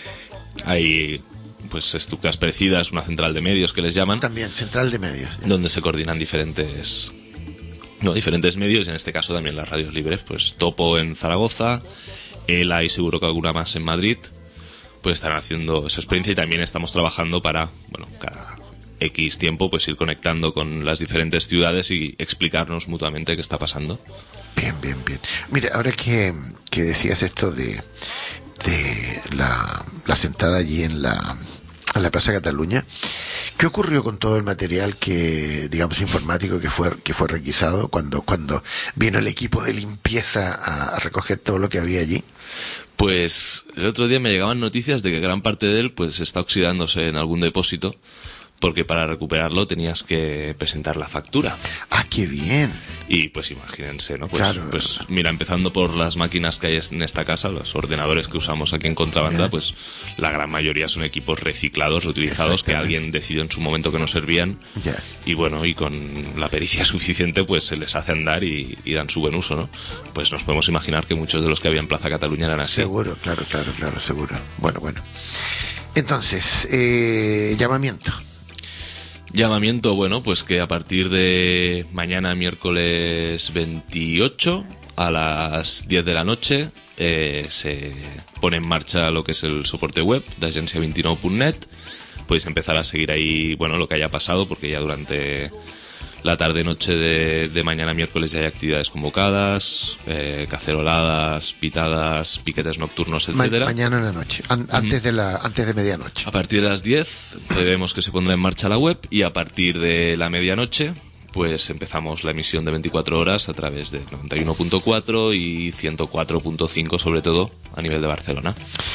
hay pues estructuras parecidas, una central de medios que les llaman. También, central de medios. Ya. Donde se coordinan diferentes... No, diferentes medios, y en este caso también las radios libres, pues Topo en Zaragoza, ELA y seguro que alguna más en Madrid, pues están haciendo esa experiencia, y también estamos trabajando para, bueno, cada X tiempo, pues ir conectando con las diferentes ciudades y explicarnos mutuamente qué está pasando. Bien, bien, bien. Mira, ahora que, que decías esto de, de la, la sentada allí en la, en la Plaza Cataluña, ¿qué ocurrió con todo el material que, digamos, informático que fue que fue requisado cuando cuando vino el equipo de limpieza a, a recoger todo lo que había allí? Pues el otro día me llegaban noticias de que gran parte de él pues está oxidándose en algún depósito, porque para recuperarlo tenías que presentar la factura. ¡Ah, qué bien! Y pues imagínense, ¿no? Pues, Claro. pues mira, empezando por las máquinas que hay en esta casa, los ordenadores que usamos aquí en Contrabanda, Bien. pues la gran mayoría son equipos reciclados, reutilizados, que Exactamente. alguien decidió en su momento que no servían. Ya. Y bueno, y con la pericia suficiente, pues se les hace andar y, y dan su buen uso, ¿no? Pues nos podemos imaginar que muchos de los que había en Plaza Cataluña eran así. Seguro, claro, claro, claro, seguro. Bueno, bueno. Entonces, eh, llamamiento. Llamamiento, bueno, pues que a partir de mañana, miércoles veintiocho, a las diez de la noche, eh, se pone en marcha lo que es el soporte web de agencia veintinueve punto net. Podéis empezar a seguir ahí, bueno, lo que haya pasado, porque ya durante la tarde-noche de, de mañana, miércoles, ya hay actividades convocadas, eh, caceroladas, pitadas, piquetes nocturnos, Ma- etcétera. mañana en la noche, an- antes de la antes de medianoche. A partir de las diez vemos que se pondrá en marcha la web, y a partir de la medianoche pues empezamos la emisión de veinticuatro horas a través de noventa y uno punto cuatro y ciento cuatro punto cinco, sobre todo a nivel de Barcelona.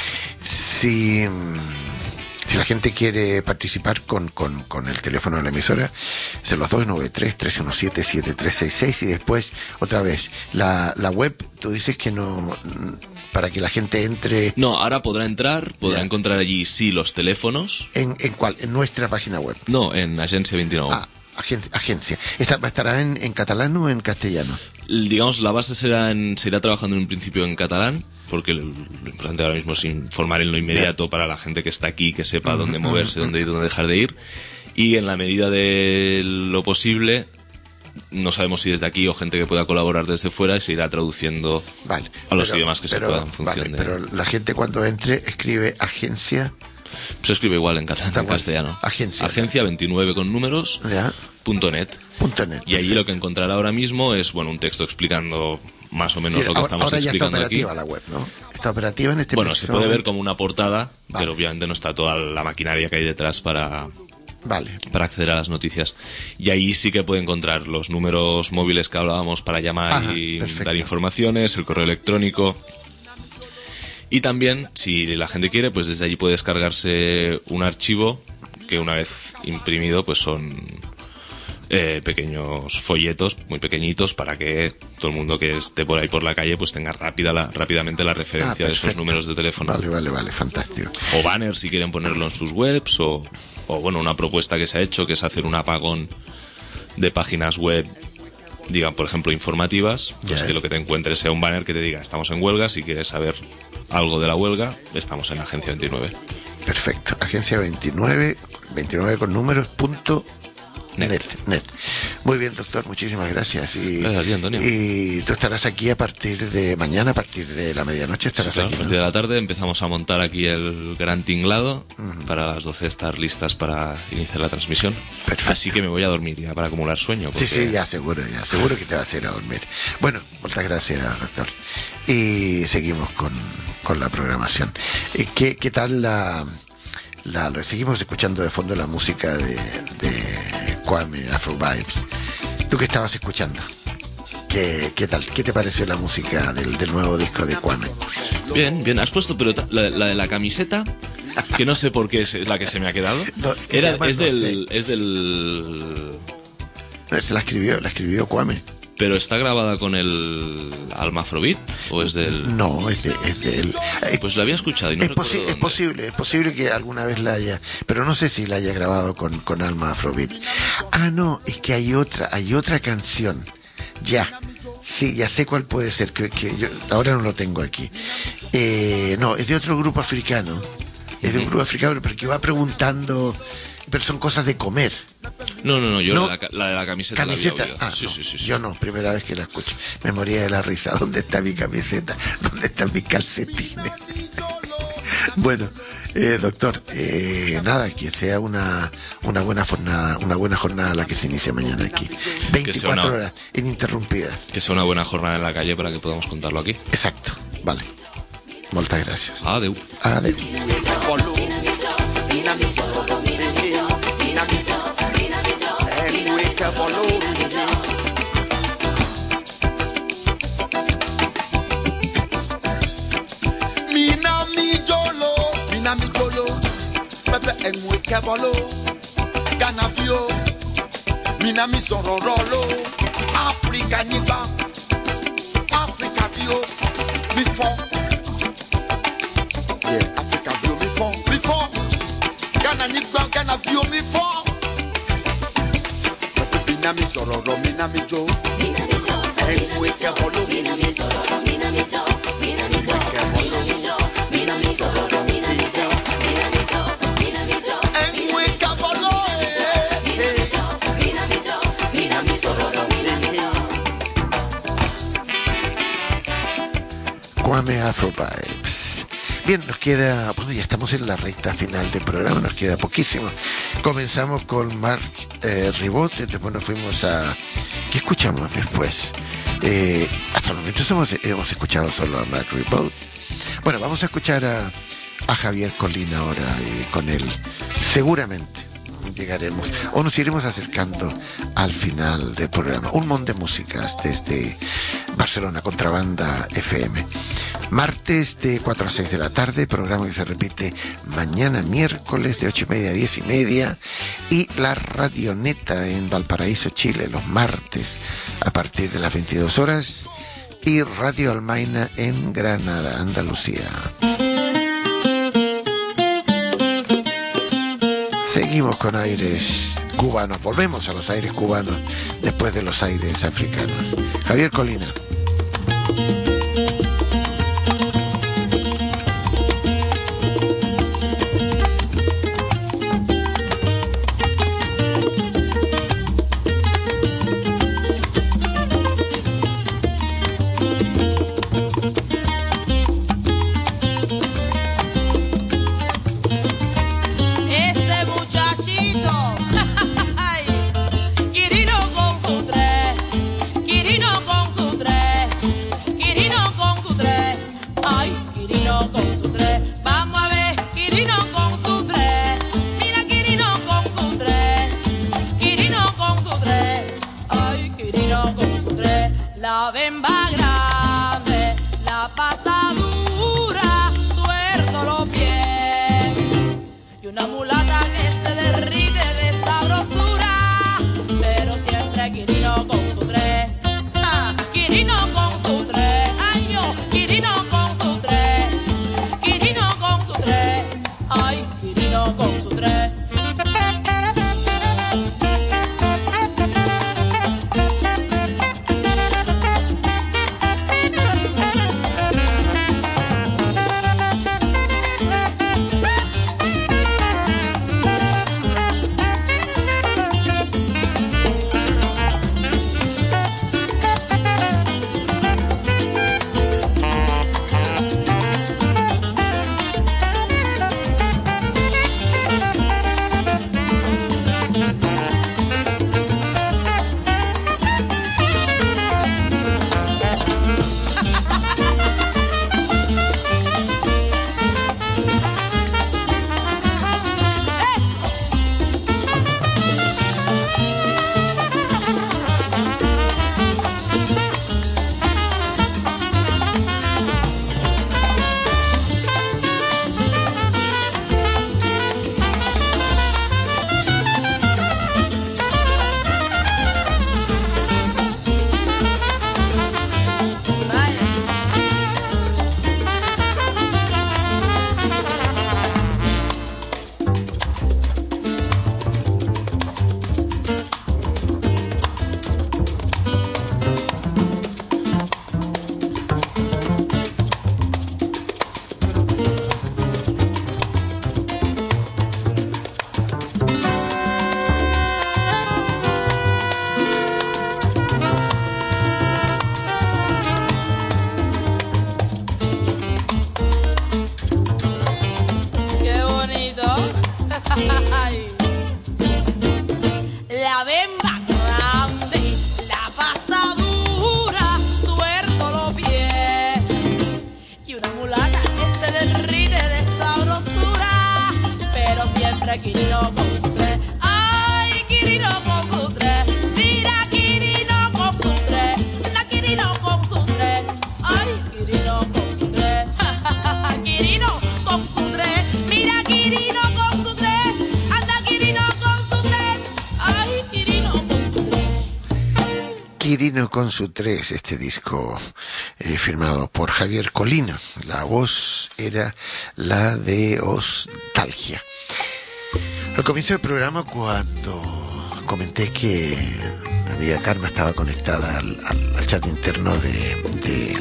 Si, mm, si la gente quiere participar con, con, con el teléfono de la emisora, se los doy: nueve tres, tres uno siete, siete tres seis seis. Y después, otra vez, la, la web, tú dices que no, para que la gente entre. No, ahora podrá entrar, podrá Ya. encontrar allí sí los teléfonos. ¿En, en cuál? En nuestra página web. No, en Agencia veintinueve. Ah, agencia. agencia. Esta, ¿Estará en, en catalán o en castellano? Digamos, la base será en, se irá trabajando en un principio en catalán, porque lo, lo importante ahora mismo es informar en lo inmediato para la gente que está aquí, que sepa dónde moverse, dónde ir, dónde dejar de ir. Y en la medida de lo posible, no sabemos si desde aquí o gente que pueda colaborar desde fuera, se irá traduciendo Vale. a los Pero- idiomas que pero- se puedan en función vale, de... Pero la gente cuando entre escribe agencia. Se escribe igual en catalán Da que en igual. castellano. Agencia. Agencia veintinueve con números, Ya. punto net. Punto net. Y allí lo que encontrará ahora mismo es, bueno, un texto explicando más o menos Sí, lo que ahora, estamos ahora ya está explicando aquí. operativa la web, ¿no? Está operativa en este Bueno, se preciso puede ver momento. como una portada, Vale. pero obviamente no está toda la maquinaria que hay detrás para, Vale. para acceder a las noticias. Y ahí sí que puede encontrar los números móviles que hablábamos para llamar Ajá, y perfecto. dar informaciones, el correo electrónico. Y también, si la gente quiere, pues desde allí puede descargarse un archivo que una vez imprimido, pues son eh, pequeños folletos muy pequeñitos para que todo el mundo que esté por ahí por la calle pues tenga rápida la, rápidamente la referencia Ah, de esos perfecto. números de teléfono. Vale, vale, vale, fantástico. O banners si quieren ponerlo en sus webs, o, o bueno, una propuesta que se ha hecho, que es hacer un apagón de páginas web, digan, por ejemplo, informativas, pues Ya. que lo que te encuentres sea un banner que te diga: estamos en huelga, si quieres saber algo de la huelga, estamos en Agencia veintinueve. Perfecto. Agencia veintinueve, veintinueve con números, punto Net. net. net. Muy bien, doctor, muchísimas gracias. Y, Gracias a ti, Antonio. y tú estarás aquí a partir de mañana, a partir de la medianoche, Sí, estarás claro, aquí, a ¿no? partir de la tarde empezamos a montar aquí el gran tinglado para las doce estar listas para iniciar la transmisión. Perfecto. Así que me voy a dormir ya para acumular sueño. Sí, porque- sí, ya seguro, ya seguro que te vas a ir a dormir. Bueno, muchas gracias, doctor. Y seguimos con, con la programación. Eh, ¿Qué, qué tal la, la... lo- Seguimos escuchando de fondo la música de, de Kwame, Afro Vibes. ¿Tú qué estabas escuchando? ¿Qué, qué tal? ¿Qué te pareció la música del, del nuevo disco de Kwame? Bien, bien, has puesto, pero ta- la, la de la camiseta, que no sé por qué es la que se me ha quedado. No, Era, además es, no del, es del... Se la escribió, la escribió Kwame. ¿Pero está grabada con el Alma Afrobeat o es del...? No, es de, es de él. Eh, Pues la había escuchado y no es, recuerdo posi- es dónde. posible, es posible que alguna vez la haya, pero no sé si la haya grabado con, con Alma Afrobeat. Ah, no, es que hay otra, hay otra canción. Ya, sí, ya sé cuál puede ser, que, que yo ahora no lo tengo aquí. Eh, no, es de otro grupo africano. Es de un grupo africano, pero que va preguntando, pero son cosas de comer. No, no, no, yo No. La, de la, la de la camiseta, Camiseta, la había oído. ah, sí, no, sí, sí, sí. yo no, primera vez que la escucho. Me moría de la risa. ¿Dónde está mi camiseta? ¿Dónde están mis calcetines? Bueno, eh, doctor, eh, nada, que sea una, una buena jornada, una buena jornada la que se inicia mañana aquí. veinticuatro una- horas ininterrumpidas. Que sea una buena jornada en la calle para que podamos contarlo aquí. Exacto, vale. Muchas gracias. Adeu. Adeu. Mina mi jolo, mina mi jolo, pepe enwe kebolo, ganavio, mina mi sororolo, Africa niba, Africa vio, mi fon, yeah, Africa vio mi fon, mi fon, Ghana niba, Ghana vio mi fon, pepe mina mi sororo, mina mi jo, enwe kebolo, mina mi sororo, mina mi jo, mina mi jo, kebolo. Kwame Afro Vibes. Bien, nos queda, bueno, ya estamos en la recta final del programa, nos queda poquísimo. Comenzamos con Mark eh, Ribot, después nos fuimos a... ¿Qué escuchamos después? Eh, hasta el momento somos- hemos escuchado solo a Mark Ribot. Bueno, vamos a escuchar a, a Javier Colina ahora y con él seguramente llegaremos o nos iremos acercando al final del programa. Un montón de músicas desde Barcelona, Contrabanda F M. Martes de cuatro a seis de la tarde, programa que se repite mañana miércoles de ocho y media a diez y media, y la Radioneta en Valparaíso, Chile, los martes a partir de las veintidós horas, y Radio Almaina en Granada, Andalucía. Seguimos con aires cubanos, volvemos a los aires cubanos después de los aires africanos. Javier Colina. Este muchachito, ay, Quirino con su tres, Quirino con su tres, Quirino con su tres, ay, Quirino con su tres, vamos a ver, Quirino con su tres, mira Quirino con su tres, Quirino con su tres, ay, Quirino con su tres, la bemba grande, la pasadura, suelto los pies. Y una mulata que se derrite de sabrosura, pero siempre Quirino con su tres. Ah, Quirino con su tres. Ay, yo, Quirino con su tres. Quirino con su tres. Ay, Quirino con su tres. tre, Quirino con su tre. Ay, Quirino con su tre. Mira, Quirino con su tre. Anda, Quirino con su tre. Ay, Quirino con su tre. Quirino con su tre. Mira, Quirino con su tre. Anda, Quirino con su tre. Ay, Quirino con su tre. Quirino con su tres, este disco eh, firmado por Javier Colina. La voz era la de Ostalgia. Al comienzo del programa, cuando comenté que mi amiga Karma estaba conectada al, al, al chat interno de, de,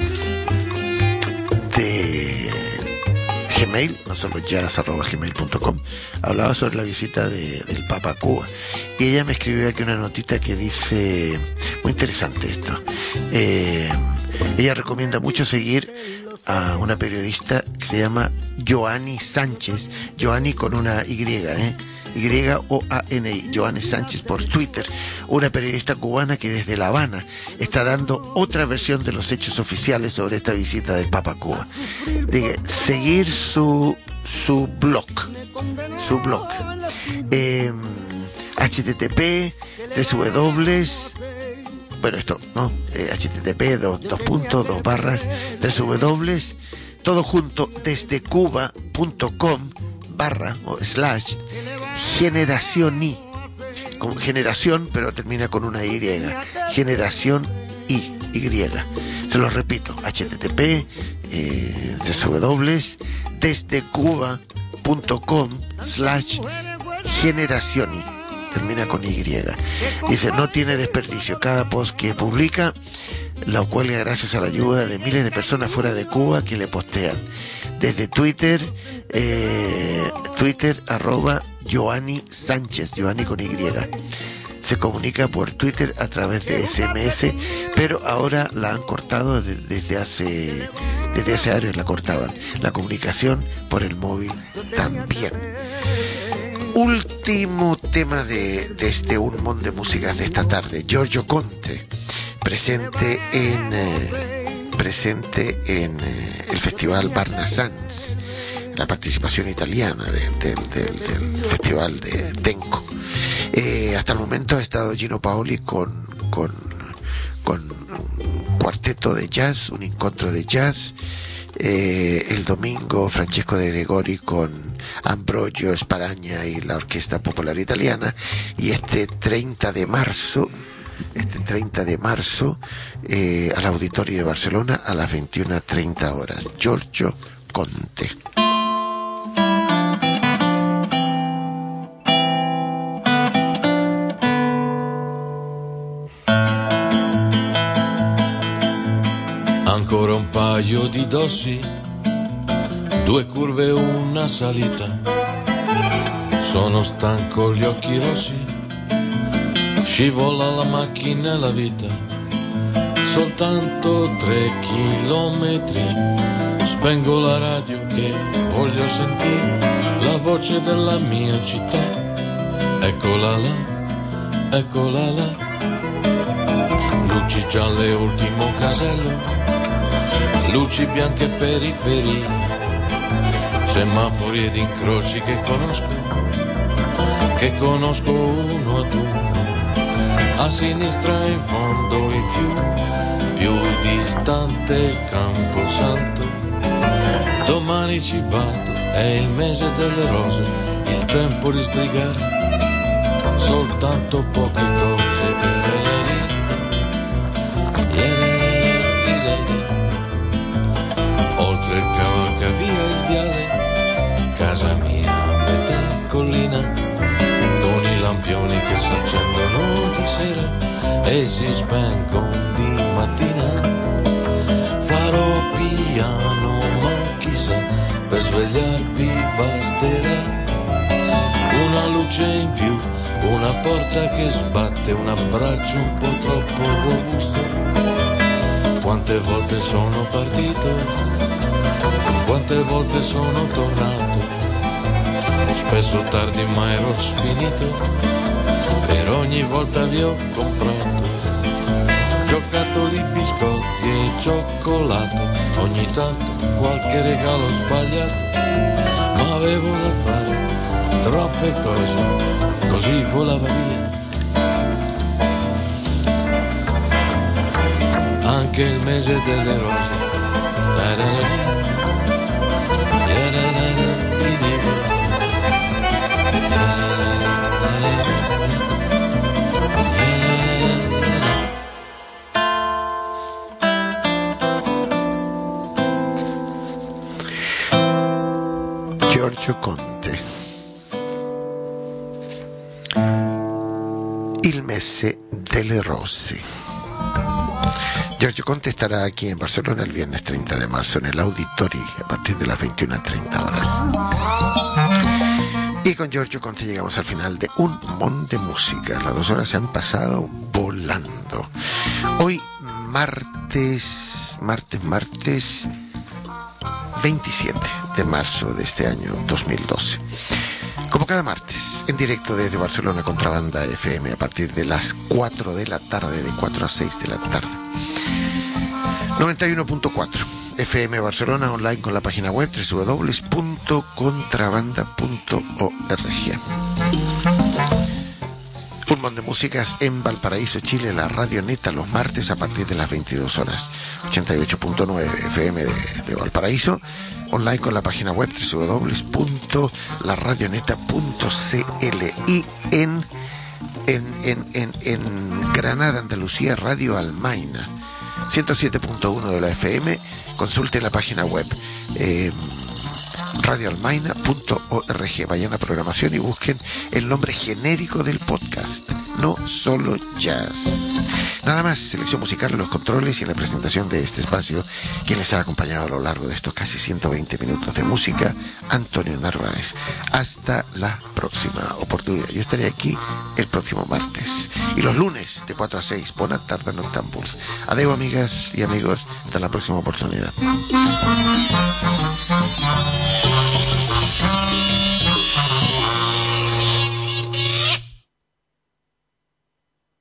de Gmail, no solo jazz arroba gmail punto com, hablaba sobre la visita de, del Papa a Cuba. Y ella me escribió aquí una notita que dice, muy interesante esto, eh, ella recomienda mucho seguir a una periodista que se llama Joanny Sánchez, Joanny con una Y, ¿eh? Y O A N I, Joanny Sánchez por Twitter, una periodista cubana que desde La Habana está dando otra versión de los hechos oficiales sobre esta visita del Papa a Cuba. De seguir su su blog, su blog, eh, http tres w bueno esto no eh, http dos, dos puntos dos barras tres w todo junto desde cuba punto com barra o slash generación i, con generación pero termina con una y, generación i, y. Se lo repito, http eh, tres w desde cuba punto com slash generación i, termina con y. Dice, no tiene desperdicio, cada post que publica lo cuelga gracias a la ayuda de miles de personas fuera de Cuba que le postean. Desde Twitter, eh, Twitter arroba Joanny Sánchez, Joanny con Y. Se comunica por Twitter a través de ese eme ese, pero ahora la han cortado de, desde hace desde hace años la cortaban. La comunicación por el móvil también. Último tema de, de este Un Mon de Músicas de esta tarde, Giorgio Conte, presente en eh, presente en eh, el festival Barnasans, la participación italiana de, de, de, del festival de Denco. Eh, hasta el momento ha estado Gino Paoli con, con, con un cuarteto de jazz, un encuentro de jazz. Eh, el domingo Francesco de Gregori con Ambrogio Sparaña y la Orquesta Popular Italiana. Y este treinta de marzo, este treinta de marzo, eh, al Auditorio de Barcelona a las veintiuna treinta horas. Giorgio Conte. Ancora un paio di dossi, due curve e una salita. Sono stanco, gli occhi rossi, scivola la macchina e la vita. Soltanto tre chilometri, spengo la radio che voglio sentire la voce della mia città. Eccola là, eccola là, luci gialle, ultimo casello, luci bianche, periferie, semafori ed incroci che conosco, che conosco uno ad uno. A sinistra in fondo il fiume, più distante Camposanto. Domani ci vado, è il mese delle rose, il tempo di sbrigare soltanto poche cose. Oltre il cavalcavia il viale, casa mia a metà collina, con i lampioni che si accendono di sera e si spengono di mattina. Farò piano, ma chissà, per svegliarvi basterà una luce in più, una porta che sbatte, un abbraccio un po' troppo robusto. Quante volte sono partito, quante volte sono tornato, spesso tardi ma ero sfinito, per ogni volta vi ho comprato giocattoli, biscotti e cioccolato, ogni tanto qualche regalo sbagliato, ma avevo da fare troppe cose, così volava via. Anche il mese delle rose. Giorgio Conte. Il mese delle rose. Giorgio Conte estará aquí en Barcelona el viernes treinta de marzo en el Auditori a partir de las veintiuna treinta horas. Y con Giorgio Conte llegamos al final de Un Mon de Música. Las dos horas se han pasado volando. Hoy martes, martes, martes veintisiete de marzo de este año dos mil doce. Como cada martes, en directo desde Barcelona Contrabanda F M a partir de las cuatro de la tarde, de cuatro a seis de la tarde. noventa y uno punto cuatro F M Barcelona, online con la página web doble u doble u doble u punto contrabanda punto org. Un montón de músicas en Valparaíso, Chile, la Radio Neta, los martes a partir de las veintidós horas. ochenta y ocho punto nueve F M de, de Valparaíso, online con la página web doble u doble u doble u punto la radio neta punto c l. Y en, en, en, en, en Granada, Andalucía, Radio Almaina, ciento siete punto uno de la F M. Consulte la página web eh, radio almaina punto org. Vayan a programación y busquen el nombre genérico del podcast, No Solo Jazz. Nada más, selección musical en los controles y en la presentación de este espacio, quien les ha acompañado a lo largo de estos casi ciento veinte minutos de música, Antonio Narváez. Hasta la próxima oportunidad. Yo estaré aquí el próximo martes y los lunes de cuatro a seis. Bona tarda noctámbuls. Adeu, amigas y amigos, hasta la próxima oportunidad.